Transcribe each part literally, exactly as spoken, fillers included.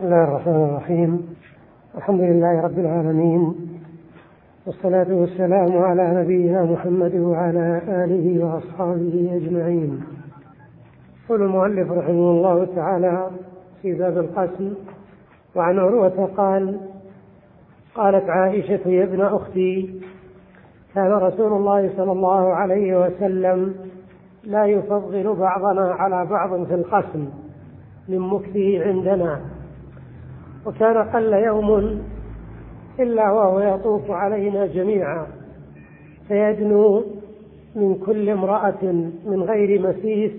بسم الله الرحمن الرحيم. الحمد لله رب العالمين، والصلاة والسلام على نبينا محمد وعلى آله وأصحابه أجمعين. يقول المؤلف رحمه الله تعالى في باب القسم: وعن عروة قال: قالت عائشة: يا ابن أختي، كان رسول الله صلى الله عليه وسلم لا يفضل بعضنا على بعض في القسم من مكثه عندنا، وكان قل يوم إلا وهو يطوف علينا جميعا، فيدنو من كل امرأة من غير مسيس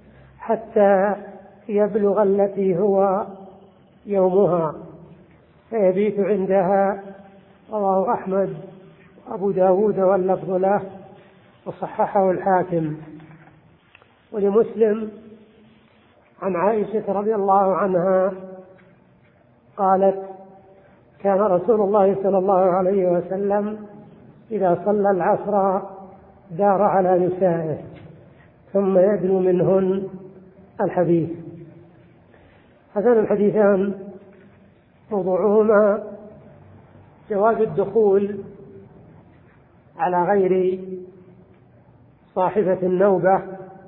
حتى يبلغ التي هو يومها، فيبيت عندها. رواه أحمد وأبو داود واللفظ له، وصححه الحاكم. ولمسلم عن عائشة رضي الله عنها قالت: كان رسول الله صلى الله عليه وسلم إذا صلى العصر دار على نسائه ثم يدنو منهن الحديث. هذان الحديثان موضوعهما جواز الدخول على غير صاحبة النوبة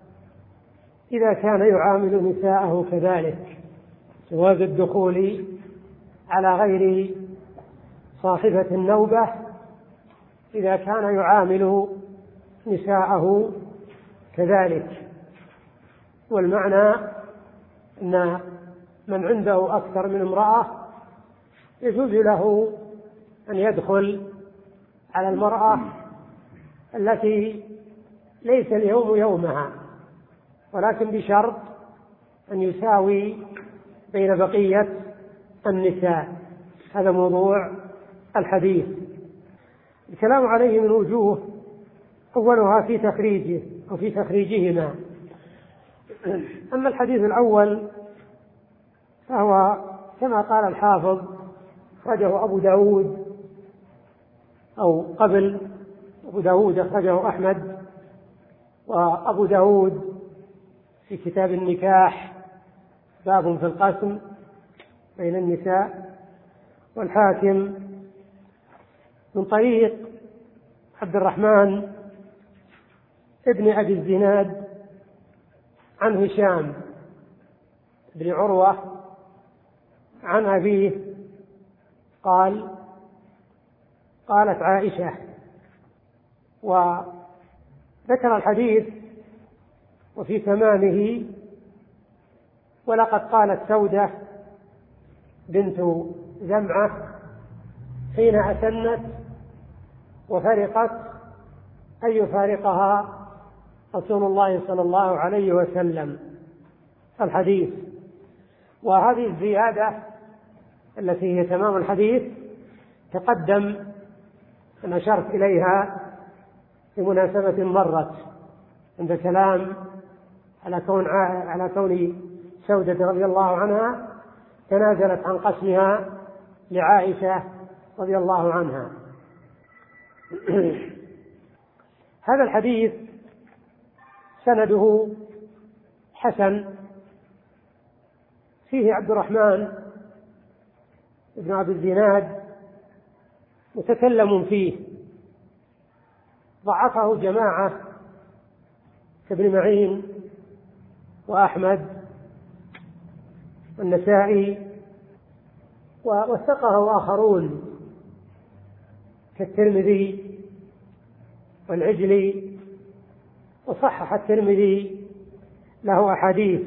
إذا كان يعامل نساءه كذلك، جواز الدخول على غير صاحبة النوبة إذا كان يعامل نساءه كذلك. والمعنى أن من عنده أكثر من امرأة يجوز له أن يدخل على المرأة التي ليس اليوم يومها، ولكن بشرط أن يساوي بين بقية النساء. هذا موضوع الحديث. الكلام عليه من وجوه، أولها في تخريجه أو في تخريجهما. أما الحديث الأول فهو كما قال الحافظ أخرجه أبو داود، أو قبل أبو داود أخرجه أحمد، وأبو داود في كتاب النكاح باب في القسم بين النساء، والحاكم من طريق عبد الرحمن ابن أبي الزناد عن هشام بن عروة عن أبيه قال: قالت عائشة. وذكر الحديث وفي تمامه: ولقد قالت سودة بنت زمعة حين أسنت وفرقت أن يفارقها رسول الله صلى الله عليه وسلم. الحديث. وهذه الزيادة التي هي تمام الحديث تقدم أن أشرت إليها في مناسبة مرت عند كلام على كون على كون سودة رضي الله عنها تنازلت عن قسمها لعائشة رضي الله عنها. هذا الحديث سنده حسن، فيه عبد الرحمن ابن أبي الزناد متكلم فيه، ضعفه جماعة كابن معين وأحمد والنسائي، ووثقه آخرون كالترمذي والعجلي، وصحح الترمذي له أحاديث.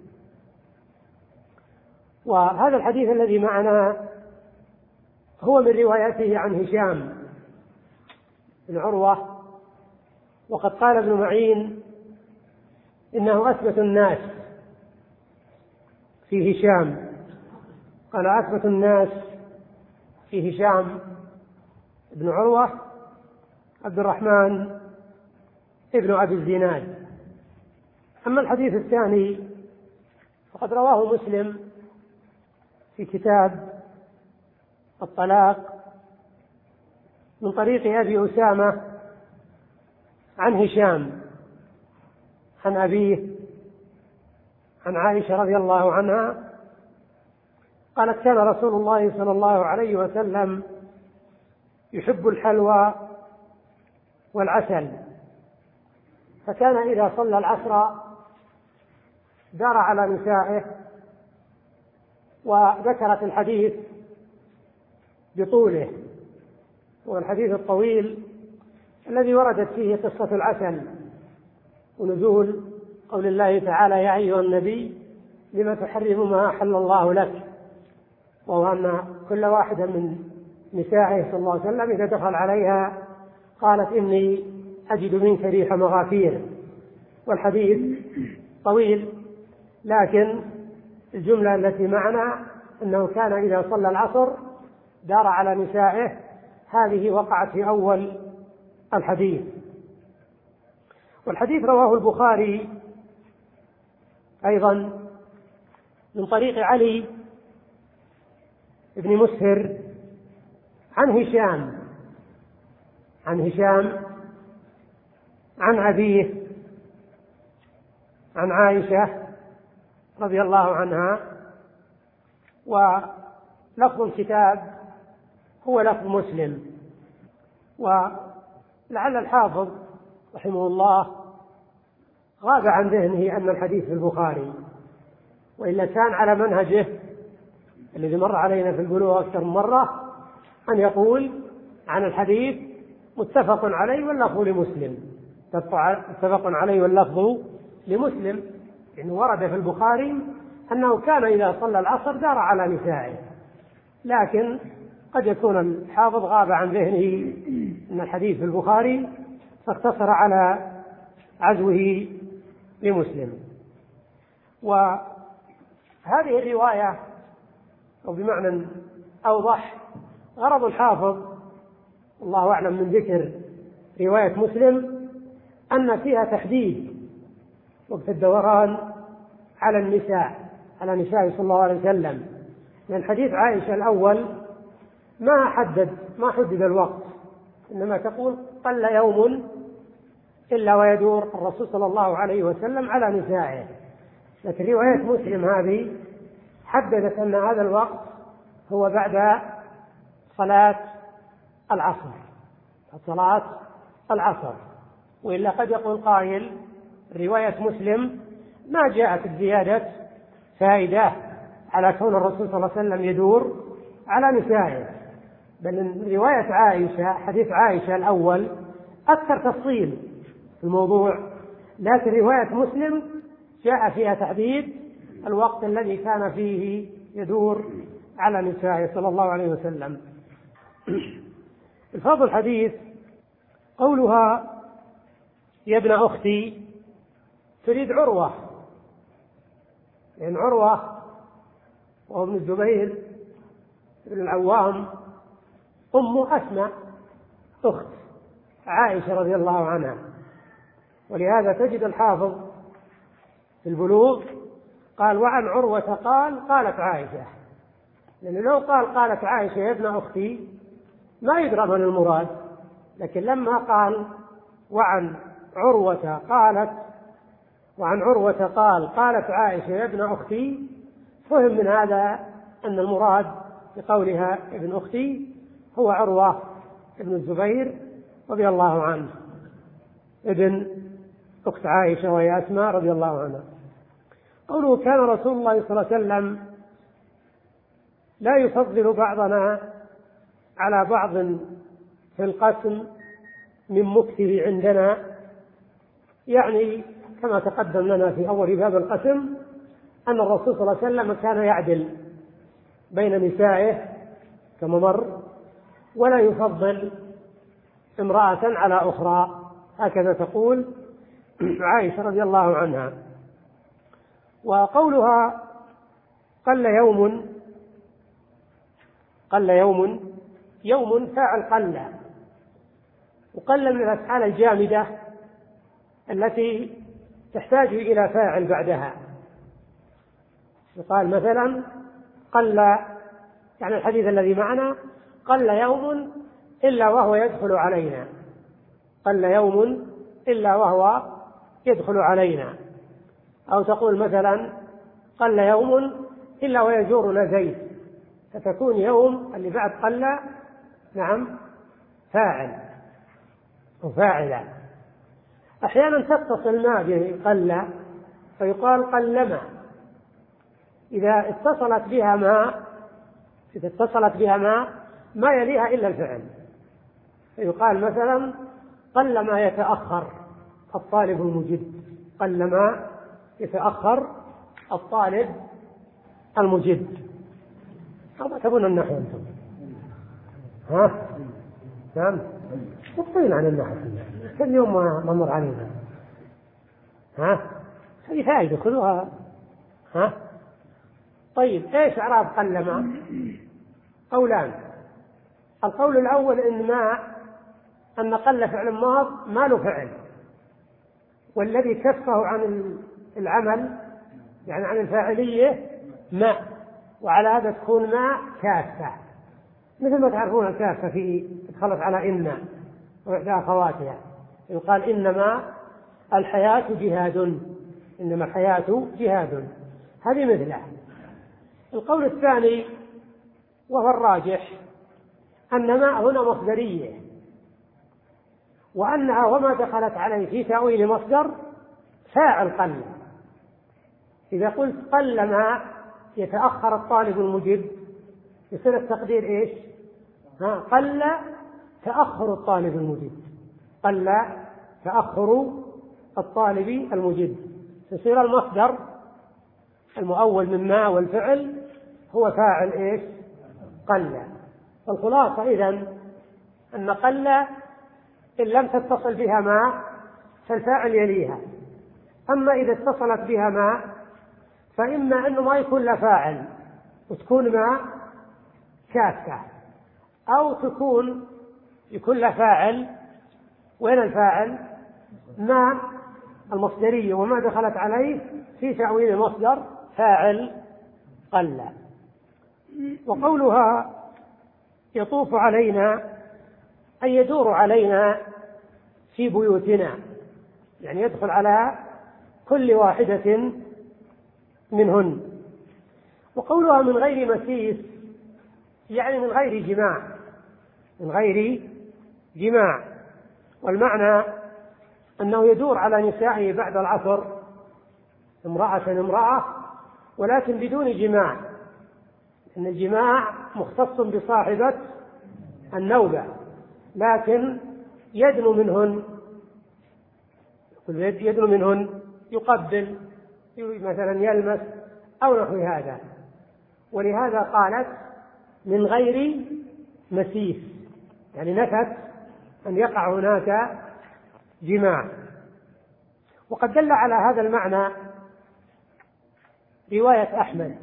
وهذا الحديث الذي معنا هو من روايته عن هشام بن عروة. وقد قال ابن معين إنه أثبت الناس في هشام، قال: أثبت الناس في هشام بن عروة عبد الرحمن ابن أبي الزناد. أما الحديث الثاني فقد رواه مسلم في كتاب الطلاق من طريق أبي أسامة عن هشام عن أبيه عن عائشة رضي الله عنها قالت: كان رسول الله صلى الله عليه وسلم يحب الحلوى والعسل، فكان إذا صلى العصر دار على نسائه. وذكرت الحديث بطوله، والحديث الطويل الذي وردت فيه قصة العسل ونزول قول الله تعالى: يا أيها النبي لم تحرم ما أحل الله لك، وهو أن كل واحدة من نسائه صلى الله عليه وسلم إذا دخل عليها قالت: إني أجد منك ريح مغافير. والحديث طويل، لكن الجملة التي معنا أنه كان إذا صلى العصر دار على نسائه، هذه وقعت في أول الحديث. والحديث رواه البخاري أيضا من طريق علي بن مسهر عن هشام عن هشام عن أبيه عن عائشة رضي الله عنها. ولفظ الكتاب هو لفظ مسلم، ولعل الحافظ رحمه الله غاب عن ذهنه أن الحديث في البخاري، وإلا كان على منهجه الذي مر علينا في البلوغ أكثر من مرة أن يقول عن الحديث متفق عليه واللفظ لمسلم، متفق عليه واللفظ لمسلم، لأنه ورد في البخاري أنه كان إذا صلى العصر دار على نسائه. لكن قد يكون الحافظ غاب عن ذهنه أن الحديث في البخاري فاقتصر على عزوه لمسلم. وهذه الرواية، أو بمعنى أوضح، غرض الحافظ الله أعلم من ذكر رواية مسلم أن فيها تحديد وقت الدوران على النساء على نساء صلى الله عليه وسلم. لأن حديث عائشة الأول ما حدد ما حدد الوقت، إنما تقول: قل يوم إلا ويدور الرسول صلى الله عليه وسلم على نسائه. لكن رواية مسلم هذه حددت أن هذا الوقت هو بعد صلاة العصر صلاة العصر. وإلا قد يقول قائل: رواية مسلم ما جاءت بزيادة فائدة على كون الرسول صلى الله عليه وسلم يدور على نسائه، بل رواية عائشة حديث عائشة الأول أكثر تفصيل في الموضوع، لكن رواية مسلم جاء فيها تحديد الوقت الذي كان فيه يدور على نسائه صلى الله عليه وسلم. الفاظ الحديث قولها: يا ابن أختي، تريد عروة، لأن عروة وهو ابن الزبير بن العوام أم أسماء أخت عائشة رضي الله عنها. ولهذا تجد الحافظ في البلوغ قال: وعن عروة قال قالت عائشة، لأنه لو قال قالت عائشة يا ابن أختي ما يدرى من المراد، لكن لما قال وعن عروة قالت وعن عروة قال قالت عائشة يا ابن أختي، فهم من هذا أن المراد بقولها ابن أختي هو عروة ابن الزبير رضي الله عنه ابن أخت عائشة وهي أسماء رضي الله عنها. قوله: كان رسول الله صلى الله عليه وسلم لا يفضل بعضنا على بعض في القسم من مكتب عندنا، يعني كما تقدم لنا في أول باب القسم أن الرسول صلى الله عليه وسلم كان يعدل بين نسائه كما مر، ولا يفضل امرأة على أخرى، هكذا تقول عائشة رضي الله عنها. وقولها قل يوم قل يوم يوم فاعل قل، وقل من الأفعال الجامدة التي تحتاج إلى فاعل بعدها. يقال مثلا قل، يعني الحديث الذي معنا: قل يوم إلا وهو يدخل علينا، قل يوم إلا وهو يدخل علينا. أو تقول مثلا: قل يوم إلا ويزورنا زيد، فتكون يوم اللي بعد قل نعم فاعل وفاعلا. أحيانا تتصل ما به قل فيقال قلما، إذا اتصلت بها ما إذا اتصلت بها ما ما يليها إلا الفعل، فيقال مثلا قلما يتأخر الطالب المجد، قلما يتأخر الطالب المجد. أو تبون النحو أنتم؟ ها؟ نعم؟ مبطين عن النحو كل يوم ما مر علينا. ها؟ هذه فائدة خذوها. ها؟ طيب إيش إعراب قلما؟ قولان. القول الأول إن ما أن قل فعل ماض ما له فعل، والذي كفه عن العمل يعني عن الفاعلية ما، وعلى هذا تكون ما كافة، مثل ما تعرفون الكافة في تدخلت على إن وإحدى أخواتها، يقال إنما الحياة جهاد، إنما الحياة جهاد، هذه مثله. القول الثاني وهو الراجح أن ما هنا مصدرية، وأنها وما دخلت عليه في تأويل مصدر فاعل قل. إذا قلت قل ما يتأخر الطالب المجد يصير التقدير إيش؟ ها قل تأخر الطالب المجد، قل تأخر الطالب المجد، يصير المصدر المؤول من ما والفعل هو فاعل إيش؟ قل. فالخلاصة إذن أن قل إن لم تتصل بها ما فالفاعل يليها، أما إذا اتصلت بها ما فإما أنه ما يكون له فاعل وتكون ما كافة، أو تكون يكون له فاعل. وين الفاعل؟ ما المصدرية وما دخلت عليه في تأويل المصدر فاعل قل. وقولها يطوف علينا أي يدور علينا في بيوتنا، يعني يدخل على كل واحدة منهن. وقولها من غير مسيس يعني من غير جماع، من غير جماع، والمعنى أنه يدور على نسائه بعد العصر امرأة امرأة ولكن بدون جماع، أن الجماع مختص بصاحبة النوبة، لكن يدنو منهن يدنو منهن يقبل مثلا يلمس أو نحو هذا. ولهذا قالت من غير مسيس، يعني نفت أن يقع هناك جماع. وقد دل على هذا المعنى رواية أحمد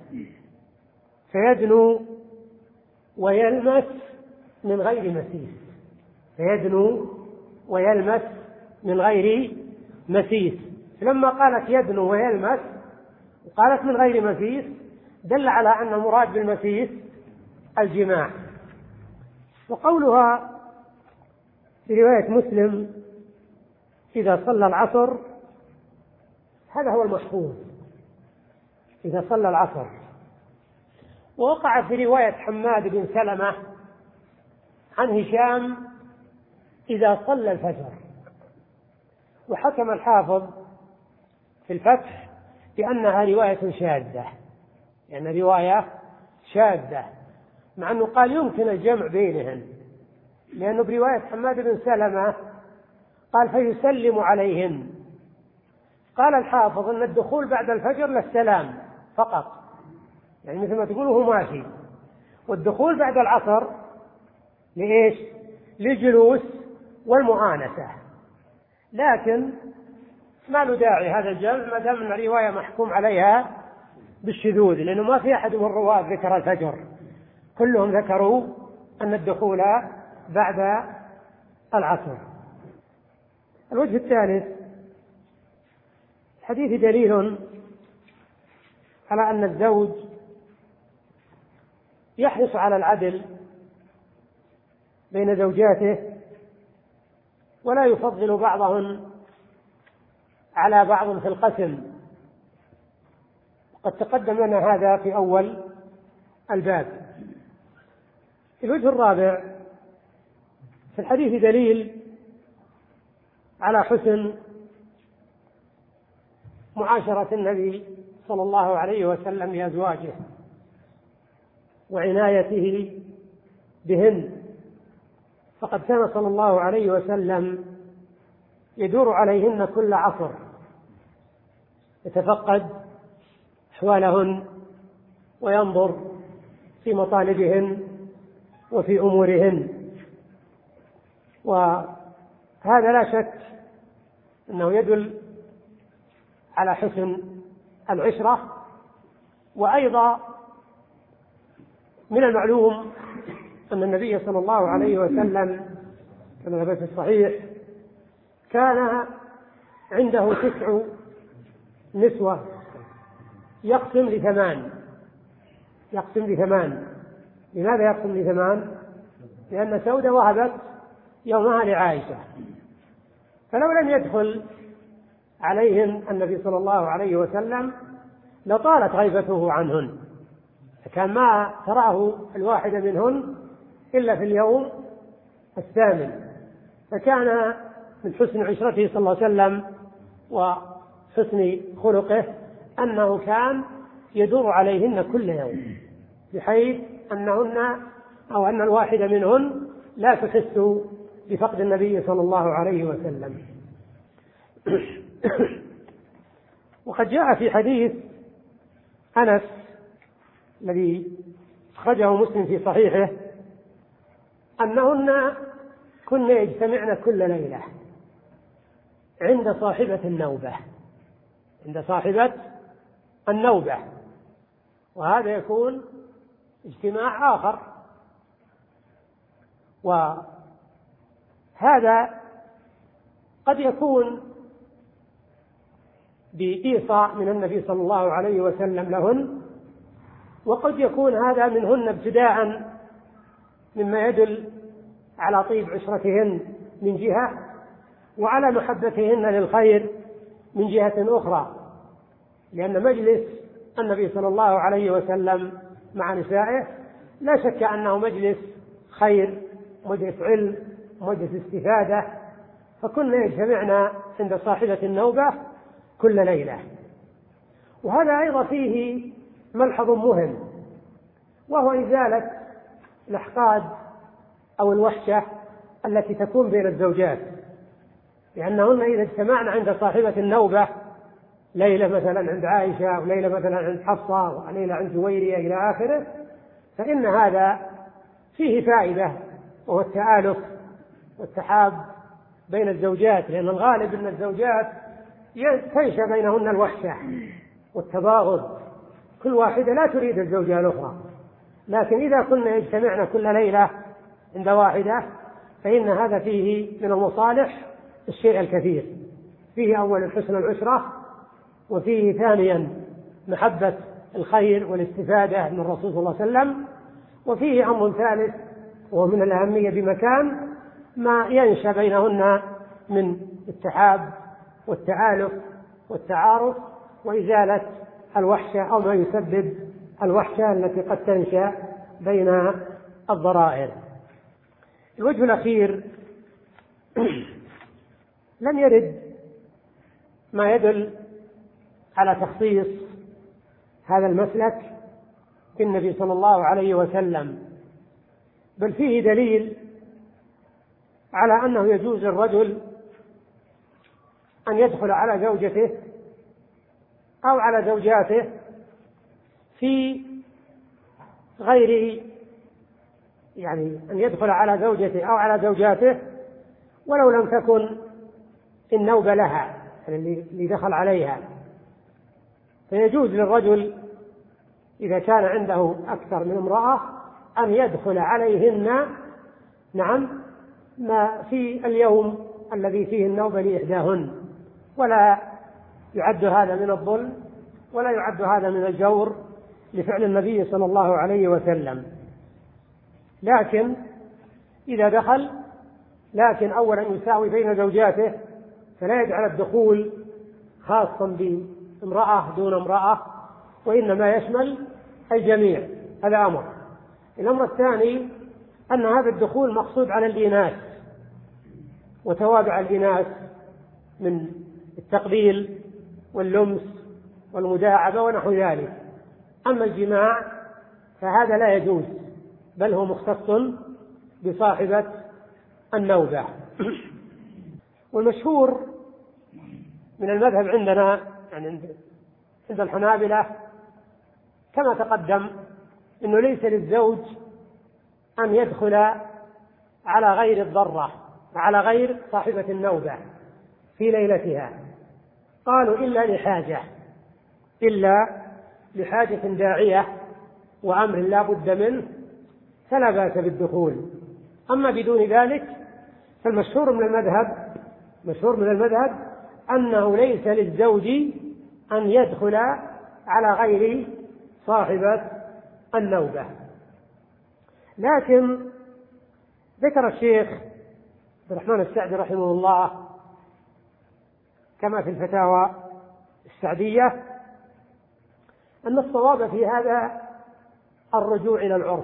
فيدنو ويلمس من غير مسيس، فيدنو ويلمس من غير مسيس. لما قالت يدنو ويلمس وقالت من غير مسيس دل على أن المراد بالمسيس الجماع. وقولها في رواية مسلم إذا صلى العصر، هذا هو المحفوظ، إذا صلى العصر. ووقع في رواية حماد بن سلمة عن هشام إذا صلى الفجر. وحكم الحافظ في الفتح بأنها رواية شاذة، يعني رواية شاذة، مع أنه قال يمكن الجمع بينهن، لأنه برواية حماد بن سلمة قال فيسلم عليهن. قال الحافظ أن الدخول بعد الفجر للسلام فقط، يعني مثل ما تقول هو ماشي، والدخول بعد العصر لإيش؟ للجلوس والمؤانسة. لكن ما له داعي هذا الجمع ما دام أن الرواية محكوم عليها بالشذوذ، لأنه ما في أحد من الرواة ذكر الفجر، كلهم ذكروا أن الدخول بعد العصر. الوجه الثالث الحديث دليل على أن الزوج يحرص على العدل بين زوجاته ولا يفضل بعضهن على بعض في القسم. قد تقدم لنا هذا في أول الباب. الوجه الرابع: في الحديث دليل على حسن معاشرة النبي صلى الله عليه وسلم لأزواجه وعنايته بهن، فقد كان صلى الله عليه وسلم يدور عليهن كل عصر، يتفقد أحوالهن وينظر في مطالبهن وفي أمورهن، وهذا لا شك أنه يدل على حسن العشرة. وأيضا من المعلوم أن النبي صلى الله عليه وسلم كما ثبت في الصحيح كان عنده تسع نسوة يقسم لثمان يقسم لثمان لماذا يقسم لثمان؟ لأن سودة وهبت يومها لعائشة، فلو لم يدخل عليهن النبي صلى الله عليه وسلم لطالت غيبته عنهن، فكان ما تراه الواحدة منهن إلا في اليوم الثامن. فكان من حسن عشرته صلى الله عليه وسلم وحسن خلقه أنه كان يدور عليهن كل يوم، بحيث أنهن أو أن الواحدة منهن لا تحس بفقد النبي صلى الله عليه وسلم. وقد جاء في حديث أنس الذي أخرجه مسلم في صحيحه أنهن كن يجتمعن كل ليلة عند صاحبة النوبة عند صاحبة النوبة وهذا يكون اجتماع آخر. وهذا قد يكون بإيصاء من النبي صلى الله عليه وسلم لهن، وقد يكون هذا منهن ابتداء مما يدل على طيب عشرتهن من جهة، وعلى محبتهن للخير من جهة أخرى، لأن مجلس النبي صلى الله عليه وسلم مع نسائه لا شك أنه مجلس خير، مجلس علم، مجلس استفادة، فكنا يجتمعنا عند صاحبة النوبة كل ليلة. وهذا أيضا فيه ملحظ مهم، وهو إزالة الأحقاد أو الوحشة التي تكون بين الزوجات، لأنهن إذا اجتمعنا عند صاحبة النوبة ليلة مثلا عند عائشة وليلة مثلا عند حفصة وليلة عند جويرية إلى آخره، فإن هذا فيه فائدة، وهو التآلف والتحاب بين الزوجات، لأن الغالب أن الزوجات تنشأ بينهن الوحشة والتباغض، كل واحدة لا تريد الزوجة الأخرى. لكن إذا كنا يجتمعنا كل ليلة عند واحدة فإن هذا فيه من المصالح الشيء الكثير، فيه أولا حسن العشرة، وفيه ثانيا محبة الخير والاستفادة من الرسول صلى الله عليه وسلم، وفيه أمر ثالث وهو من الأهمية بمكان ما ينشأ بينهن من التحاب والتآلف والتعارف وإزالة الوحشة أو ما يسبب الوحشة التي قد تنشأ بين الضرائر. الوجه الأخير: لم يرد ما يدل على تخصيص هذا المسلك بالنبي صلى الله عليه وسلم، بل فيه دليل على أنه يجوز للرجل أن يدخل على زوجته أو على زوجاته في غير يعني أن يدخل على زوجته أو على زوجاته ولو لم تكن النوبة لها، يعني اللي دخل عليها، فيجوز للرجل إذا كان عنده أكثر من امرأة أن يدخل عليهن نعم ما في اليوم الذي فيه النوبة لإحداهن، ولا يعد هذا من الظلم ولا يعد هذا من الجور لفعل النبي صلى الله عليه وسلم. لكن إذا دخل لكن أولا يساوي بين زوجاته، فلا يجعل الدخول خاصا بامرأة دون امرأة، وإنما يشمل الجميع، هذا أمر. الأمر الثاني أن هذا الدخول مقصود على الإناث وتوابع الإناث من التقبيل واللمس والمداعبة ونحو ذلك. أما الجماع فهذا لا يجوز، بل هو مختص بصاحبة النوبة. والمشهور من المذهب عندنا يعني عند الحنابلة كما تقدم أنه ليس للزوج أن يدخل على غير الضرة على غير صاحبة النوبة في ليلتها، قالوا إلا لحاجة إلا لحاجة داعية وأمر لا بد منه فلا بأس بالدخول. أما بدون ذلك فالمشهور من المذهب مشهور من المذهب أنه ليس للزوج أن يدخل على غير صاحبة النوبة. لكن ذكر الشيخ عبد الرحمن السعدي رحمه الله كما في الفتاوى السعدية أن الصواب في هذا الرجوع إلى العرف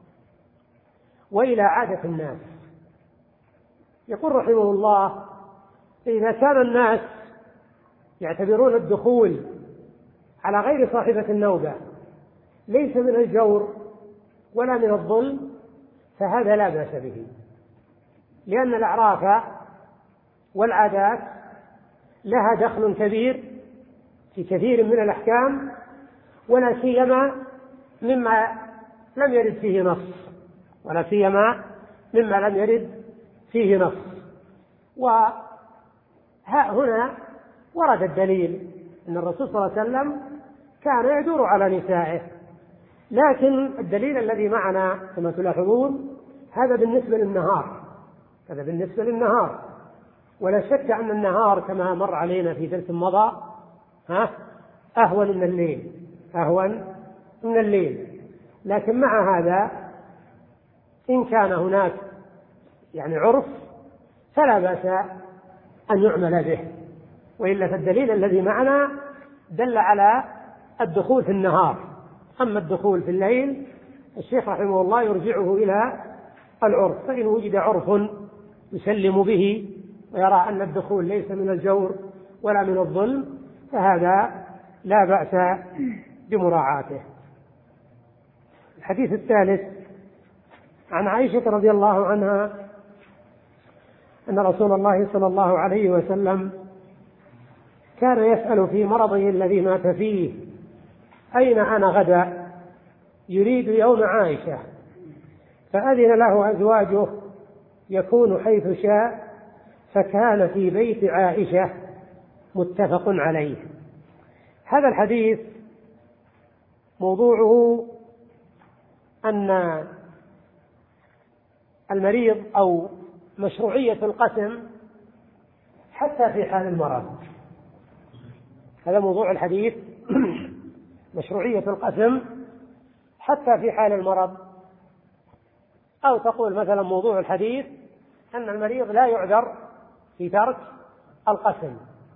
وإلى عادة الناس. يقول رحمه الله: إذا كان الناس يعتبرون الدخول على غير صاحبة النوبة ليس من الجور ولا من الظلم فهذا لا بأس به، لأن الأعراف والعادات لها دخل كبير في كثير من الأحكام، ولا سيما مما لم يرد فيه نص ولا سيما مما لم يرد فيه نص. وها هنا ورد الدليل أن الرسول صلى الله عليه وسلم كان يدور على نسائه، لكن الدليل الذي معنا كما تلاحظون هذا بالنسبة للنهار هذا بالنسبة للنهار ولا شك أن النهار كما مر علينا في درس مضى ها أهون من الليل أهون من الليل لكن مع هذا إن كان هناك يعني عرف فلا بأس أن يعمل به، وإلا فالدليل الذي معنا دل على الدخول في النهار. أما الدخول في الليل الشيخ رحمه الله يرجعه إلى العرف، فإن وجد عرف يسلم به ويرى أن الدخول ليس من الجور ولا من الظلم فهذا لا بأس بمراعاته. الحديث الثالث عن عائشة رضي الله عنها أن رسول الله صلى الله عليه وسلم كان يسأل في مرضه الذي مات فيه: أين أنا غدا؟ يريد يوم عائشة، فأذن له أزواجه يكون حيث شاء، فكان في بيت عائشة، متفق عليه. هذا الحديث موضوعه أن المريض أو مشروعية القسم حتى في حال المرض. هذا موضوع الحديث مشروعية القسم حتى في حال المرض، أو تقول مثلا موضوع الحديث أن المريض لا يعذر في ترك القسم.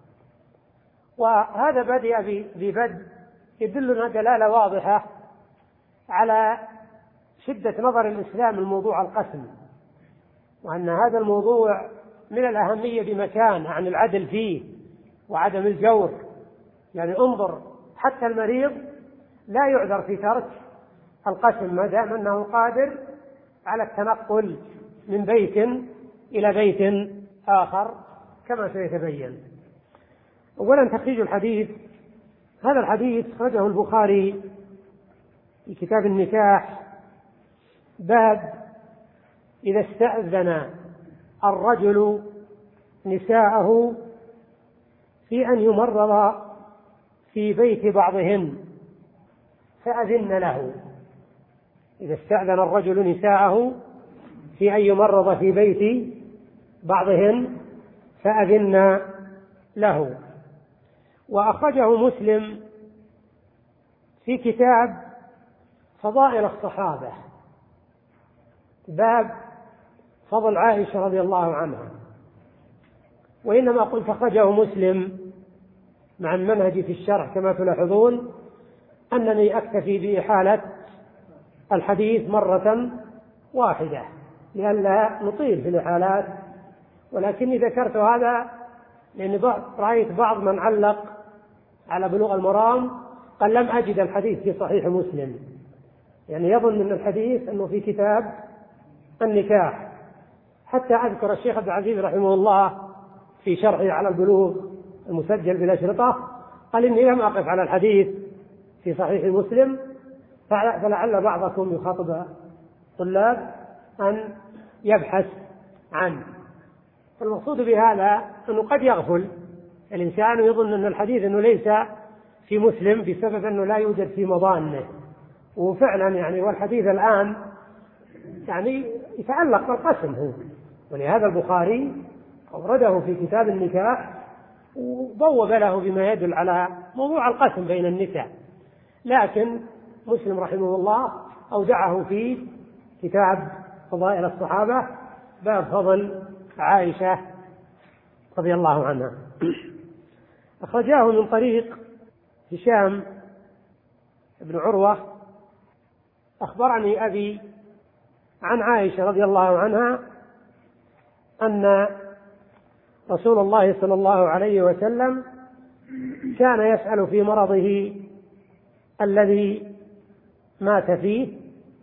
وهذا بدأ ببدء يدلنا دلالة واضحة على شدة نظر الإسلام لموضوع القسم، وأن هذا الموضوع من الأهمية بمكان عن العدل فيه وعدم الجور. يعني انظر حتى المريض لا يعذر في ترك القسم ما دام أنه قادر على التنقل من بيت إلى بيت آخر كما سيتبين. أولا تخريج الحديث. هذا الحديث أخرجه البخاري في كتاب النكاح باب إذا استأذن الرجل نساءه في أن يمرض في بيت بعضهن فأذن له. إذا استأذن الرجل نساءه في أن يمرض في بيت بعضهن فأذن له. وأخرجه مسلم في كتاب فضائل الصحابة باب فضل عائشة رضي الله عنها. وإنما قلت أخرجه مسلم مع المنهج في الشرح كما تلاحظون أنني أكتفي بإحالة الحديث مرة واحدة لئلا نطيل في الإحالات، ولكني ذكرت هذا لأن رأيت بعض من علق على بلوغ المرام قال لم أجد الحديث في صحيح مسلم، يعني يظن من الحديث أنه في كتاب النكاح. حتى أذكر الشيخ عبد العزيز رحمه الله في شرحه على البلوغ المسجل بالأشرطة قال إني لم أقف على الحديث في صحيح مسلم، فلعل بعضكم يخاطب طلاب أن يبحث عنه. فالمقصود بهذا أنه قد يغفل الإنسان ويظن أن الحديث أنه ليس في مسلم بسبب أنه لا يوجد في مظانه، وفعلا يعني والحديث الآن يعني يتعلق بالقسم هو، ولهذا البخاري أورده في كتاب النكاح وبوب له بما يدل على موضوع القسم بين النساء، لكن مسلم رحمه الله أودعه في كتاب فضائل الصحابة باب فضل عائشة رضي الله عنها. أخرجاه من طريق هشام بن عروة أخبرني أبي عن عائشة رضي الله عنها أن رسول الله صلى الله عليه وسلم كان يسأل في مرضه الذي مات فيه،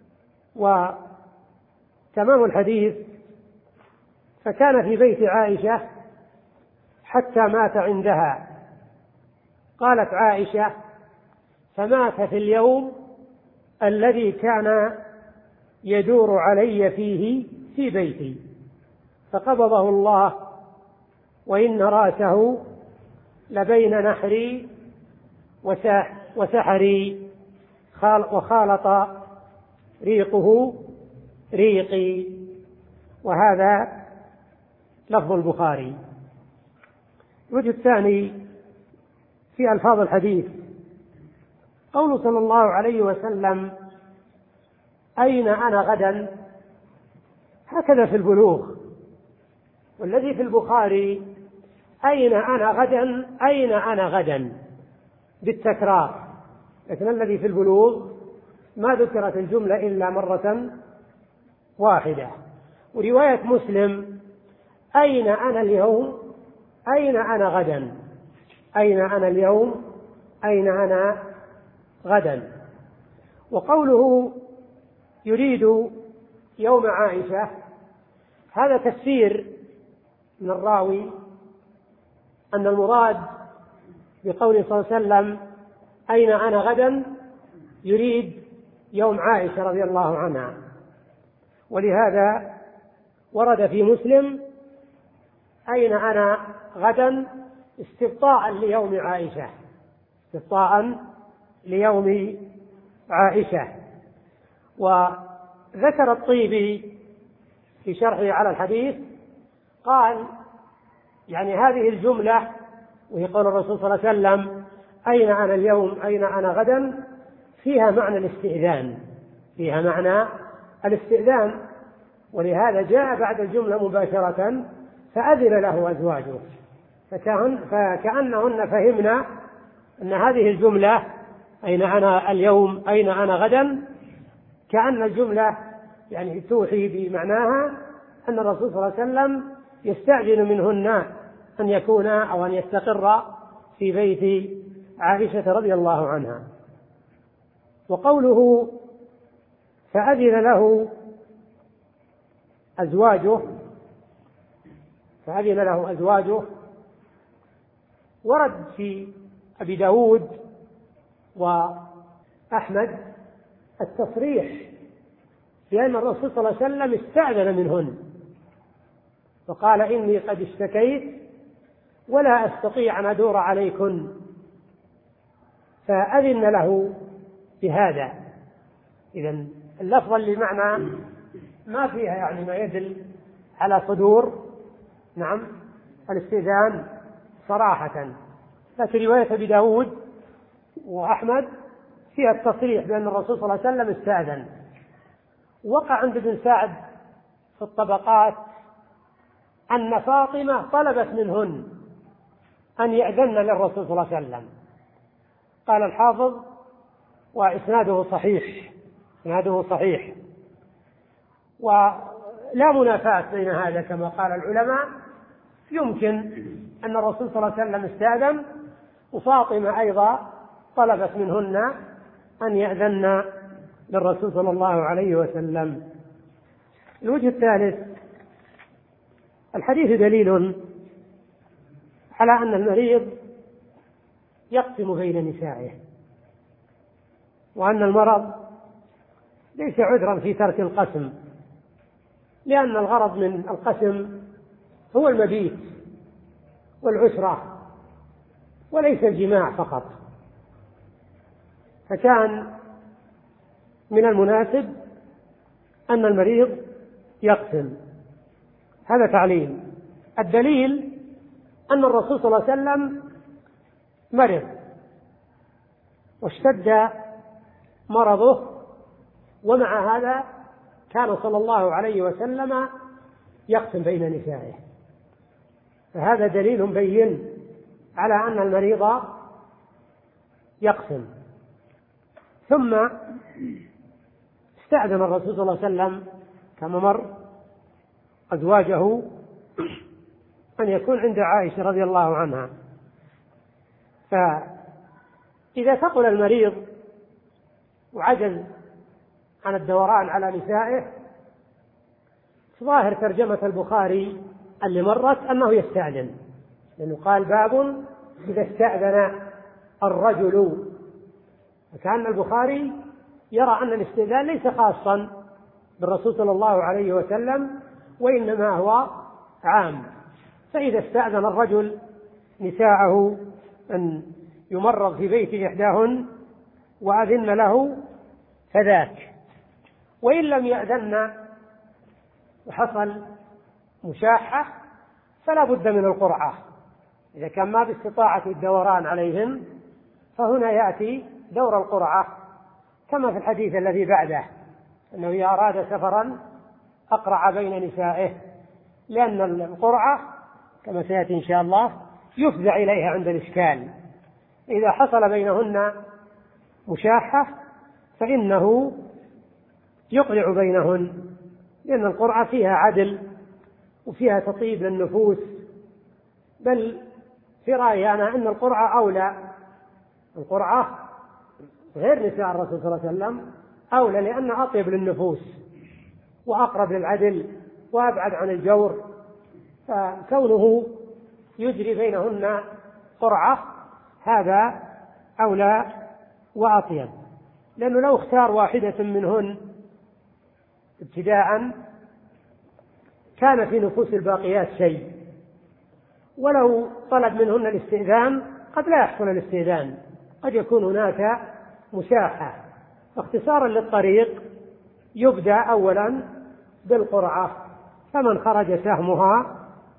وتمام الحديث فكان في بيت عائشة حتى مات عندها. قالت عائشة: فمات في اليوم الذي كان يدور علي فيه في بيتي، فقبضه الله وإن رأسه لبين نحري وسحري وخالط ريقه ريقي. وهذا لفظ البخاري. الوجه الثاني في ألفاظ الحديث قوله صلى الله عليه وسلم: أين أنا غدا؟ هكذا في البلوغ، والذي في البخاري: أين أنا غدا أين أنا غدا بالتكرار، لكن الذي في البلوغ ما ذكرت الجملة إلا مرة واحدة. ورواية مسلم: أين أنا اليوم أين أنا غدا، أين أنا اليوم أين أنا غدا. وقوله يريد يوم عائشة هذا تفسير من الراوي أن المراد بقوله صلى الله عليه وسلم أين أنا غدا يريد يوم عائشة رضي الله عنها، ولهذا ورد في مسلم أين أنا غدا استبطاء ليوم عائشة، استبطاء ليوم عائشة. وذكر الطيبي في شرحه على الحديث قال: يعني هذه الجملة وهي قول الرسول صلى الله عليه وسلم أين أنا اليوم أين أنا غدا فيها معنى الاستئذان، فيها معنى الاستئذان، ولهذا جاء بعد الجملة مباشرة فأذن له أزواجه، فكأن فكأنهن فهمنا أن هذه الجملة أين أنا اليوم أين أنا غدا كأن الجملة يعني توحي بمعناها أن الرسول صلى الله عليه وسلم يستأذن منهن أن يكون أو أن يستقر في بيت عائشة رضي الله عنها. وقوله فأذن له أزواجه فأذن له أزواجه ورد في أبي داود وأحمد التصريح بأن الرسول صلى الله عليه وسلم استأذن منهن فقال: إني قد اشتكيت ولا أستطيع أن أدور عليكن، فأذن له بهذا. إذن اللفظ اللي معنا ما فيها يعني ما يدل على صدور نعم الاستئذان صراحة، لكن رواية أبي داود وأحمد فيها التصريح بأن الرسول صلى الله عليه وسلم استأذن. وقع عند ابن سعد في الطبقات أن فاطمة طلبت منهن أن يأذن للرسول صلى الله عليه وسلم. قال الحافظ: وإسناده صحيح، إسناده صحيح. ولا منافاة بين هذا كما قال العلماء. يمكن أن الرسول صلى الله عليه وسلم استأذن، وفاطمة أيضا طلبت منهن أن يأذن للرسول صلى الله عليه وسلم. الوجه الثالث: الحديث دليل على أن المريض يقسم بين نسائه، وأن المرض ليس عذرا في ترك القسم، لأن الغرض من القسم هو المبيت والعشرة وليس الجماع فقط. فكان من المناسب أن المريض يقسم. هذا تعليل. الدليل أن الرسول صلى الله عليه وسلم مرض واشتد مرضه، ومع هذا كان صلى الله عليه وسلم يقسم بين نسائه، فهذا دليل بين على أن المريض يقسم. ثم استأذن الرسول صلى الله عليه وسلم كما مر أزواجه أن يكون عند عائشة رضي الله عنها. فإذا ثقل المريض وعجز عن الدوران على نسائه، ظاهر ترجمة البخاري اللي مرت أنه يستأذن، لأنه قال باب إذا استأذن الرجل، فكأن البخاري يرى أن الاستئذان ليس خاصا بالرسول صلى الله عليه وسلم، وإنما هو عام. فإذا استأذن الرجل نساءه أن يمرض في بيت إحداهن وأذن له فذاك، وإن لم يأذن وحصل مشاحة فلا بد من القرعة. إذا كان ما باستطاعة الدوران عليهم فهنا يأتي دور القرعة، كما في الحديث الذي بعده أنه إذا أراد سفرا أقرع بين نسائه، لأن القرعة كما سيأتي إن شاء الله يفزع إليها عند الإشكال. إذا حصل بينهن مشاحة فإنه يقرع بينهن، لأن القرعة فيها عدل وفيها تطيب للنفوس. بل في رأيي أنا أن القرعة أولى، القرعة غير نساء الرسول صلى الله عليه وسلم أولى، لأن أطيب للنفوس وأقرب للعدل وأبعد عن الجور، فكونه يجري بينهن قرعة هذا أولى وأطيب، لأنه لو اختار واحدة منهن ابتداء كان في نفوس الباقيات شيء، ولو طلب منهن الاستئذان قد لا يحصل الاستئذان، قد يكون هناك مشاحة. اختصارا للطريق يبدأ أولا بالقرعة، فمن خرج سهمها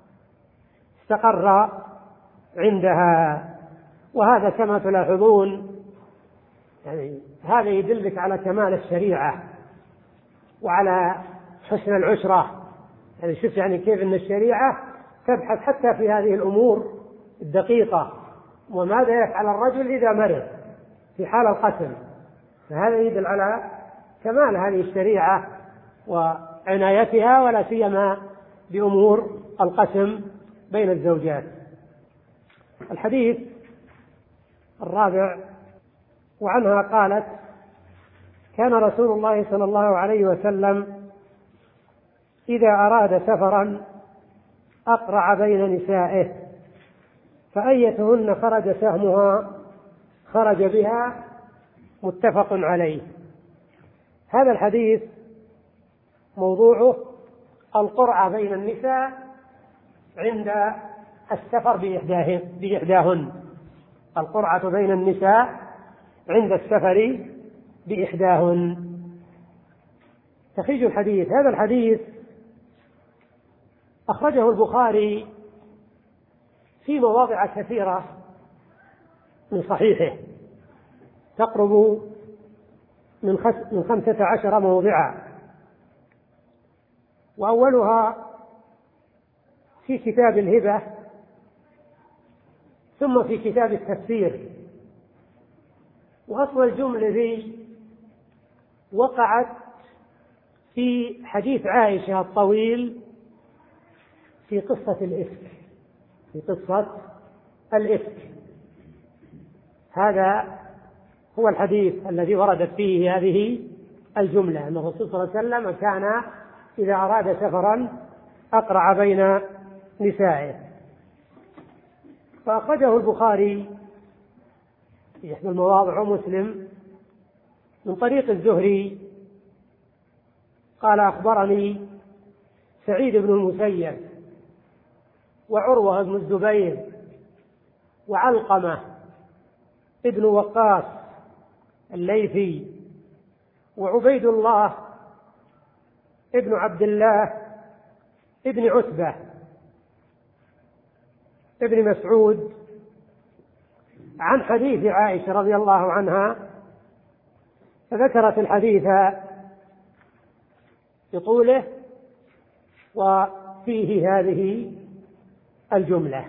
استقر عندها. وهذا كما تلاحظون يعني هذا يدلك على كمال الشريعة وعلى حسن العشرة. يعني شوف يعني كيف أن الشريعة تبحث حتى في هذه الأمور الدقيقة، وماذا يفعل الرجل إذا مرض في حال القتل. فهذا يدل على كمال هذه الشريعة وعنايتها، ولا سيما بأمور القسم بين الزوجات. الحديث الرابع: وعنها قالت: كان رسول الله صلى الله عليه وسلم إذا أراد سفرا أقرع بين نسائه، فأيتهن خرج سهمها خرج بها، متفق عليه. هذا الحديث موضوعه القرعة بين النساء عند السفر بإحداهن، القرعة بين النساء عند السفر بإحداهن. تخريج الحديث: هذا الحديث أخرجه البخاري في مواضع كثيرة من صحيحه، تقرب من خمسة عشر موضعا، وأولها في كتاب الهبة، ثم في كتاب التفسير. وأصل الجملة ذي وقعت في حديث عائشة الطويل في قصة الإفك في قصة الإفك هذا هو الحديث الذي وردت فيه هذه الجملة أن الرسول صلى الله عليه وسلم كان إذا أراد سفرا أقرع بين نسائه. فأخرجه البخاري في إحدى المواضع ومسلم من طريق الزهري قال أخبرني سعيد بن المسيب وعروة بن الزبير وعلقمة ابن وقاص الليثي وعبيد الله ابن عبد الله ابن عتبة ابن مسعود عن حديث عائشة رضي الله عنها، فذكرت الحديث بطوله وفيه هذه الجملة.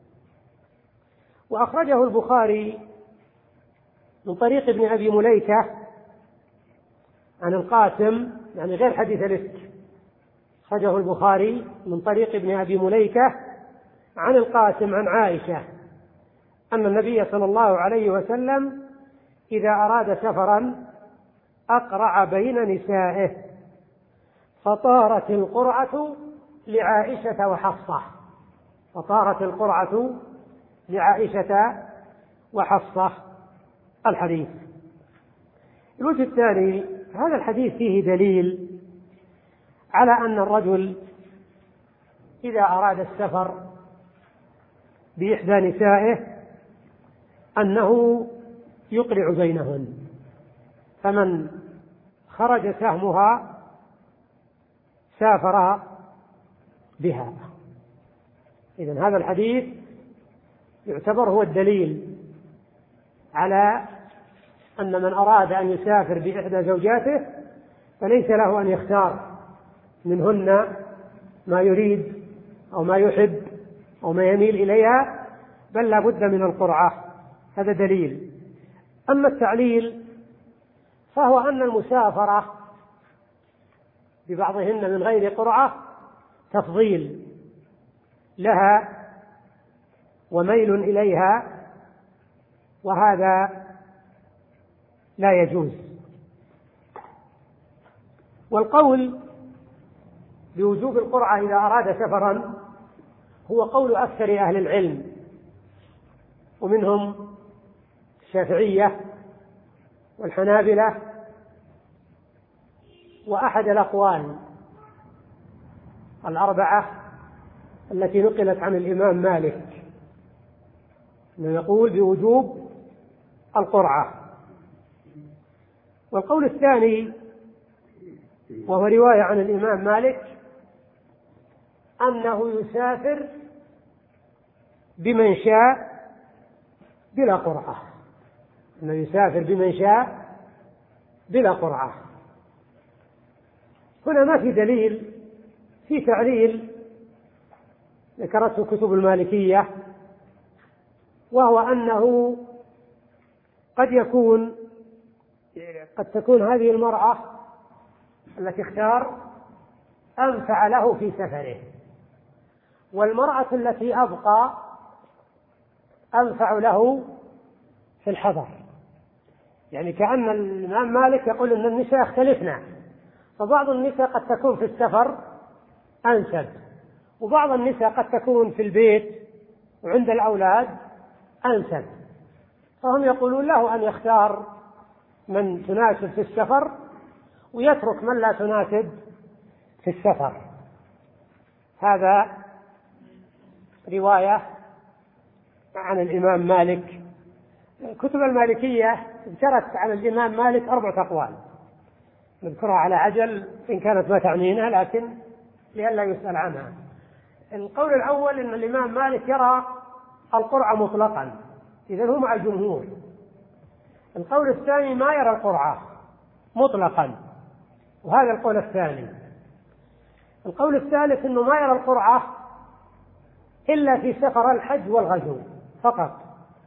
وأخرجه البخاري من طريق ابن أبي مليكة عن القاسم، يعني غير حديث الإفك، أخرجه البخاري من طريق ابن أبي مليكة عن القاسم عن عائشة أن النبي صلى الله عليه وسلم إذا أراد سفرا أقرع بين نسائه فطارت القرعة لعائشة وحفصة فطارت القرعة لعائشة وحفصة. الحديث الوجه الثاني، هذا الحديث فيه دليل على أن الرجل إذا أراد السفر بإحدى نسائه أنه يقرع بينهن، فمن خرج سهمها سافر بها. إذن هذا الحديث يعتبر هو الدليل على أن من أراد أن يسافر بإحدى زوجاته فليس له أن يختار منهن ما يريد أو ما يحب أو ما يميل إليها، بل لا بد من القرعة. هذا دليل. أما التعليل فهو أن المسافرة ببعضهن من غير قرعة تفضيل لها وميل إليها، وهذا لا يجوز. والقول بوجوب القرعة إذا أراد سفرا هو قول أكثر أهل العلم، ومنهم الشافعية والحنابلة، وأحد الأقوال الأربعة التي نقلت عن الإمام مالك أنه يقول بوجوب القرعة. والقول الثاني وهو رواية عن الإمام مالك أنه يسافر بمن شاء بلا قرعة، أنه يسافر بمن شاء بلا قرعة. هنا ما في دليل، في تعليل ذكرته كتب المالكية، وهو أنه قد يكون قد تكون هذه المرأة التي اختار أنفع له في سفره، والمرأة التي أبقى أنفع له في الحضر. يعني كأن الإمام مالك يقول أن النساء يختلفن، فبعض النساء قد تكون في السفر أنسب، وبعض النساء قد تكون في البيت وعند الأولاد أنسب، فهم يقولون له أن يختار من تناسب في السفر ويترك من لا تناسب في السفر. هذا رواية عن الإمام مالك. كتب المالكية ذكرت عن الإمام مالك أربعة أقوال نذكرها على عجل إن كانت ما تعنينا، لكن لئلا يسأل عنها. القول الأول أن الإمام مالك يرى القرعة مطلقا، إذن هو مع الجمهور. القول الثاني ما يرى القرعة مطلقا، وهذا القول الثاني. القول الثالث أنه ما يرى القرعة إلا في سفر الحج والغزو فقط،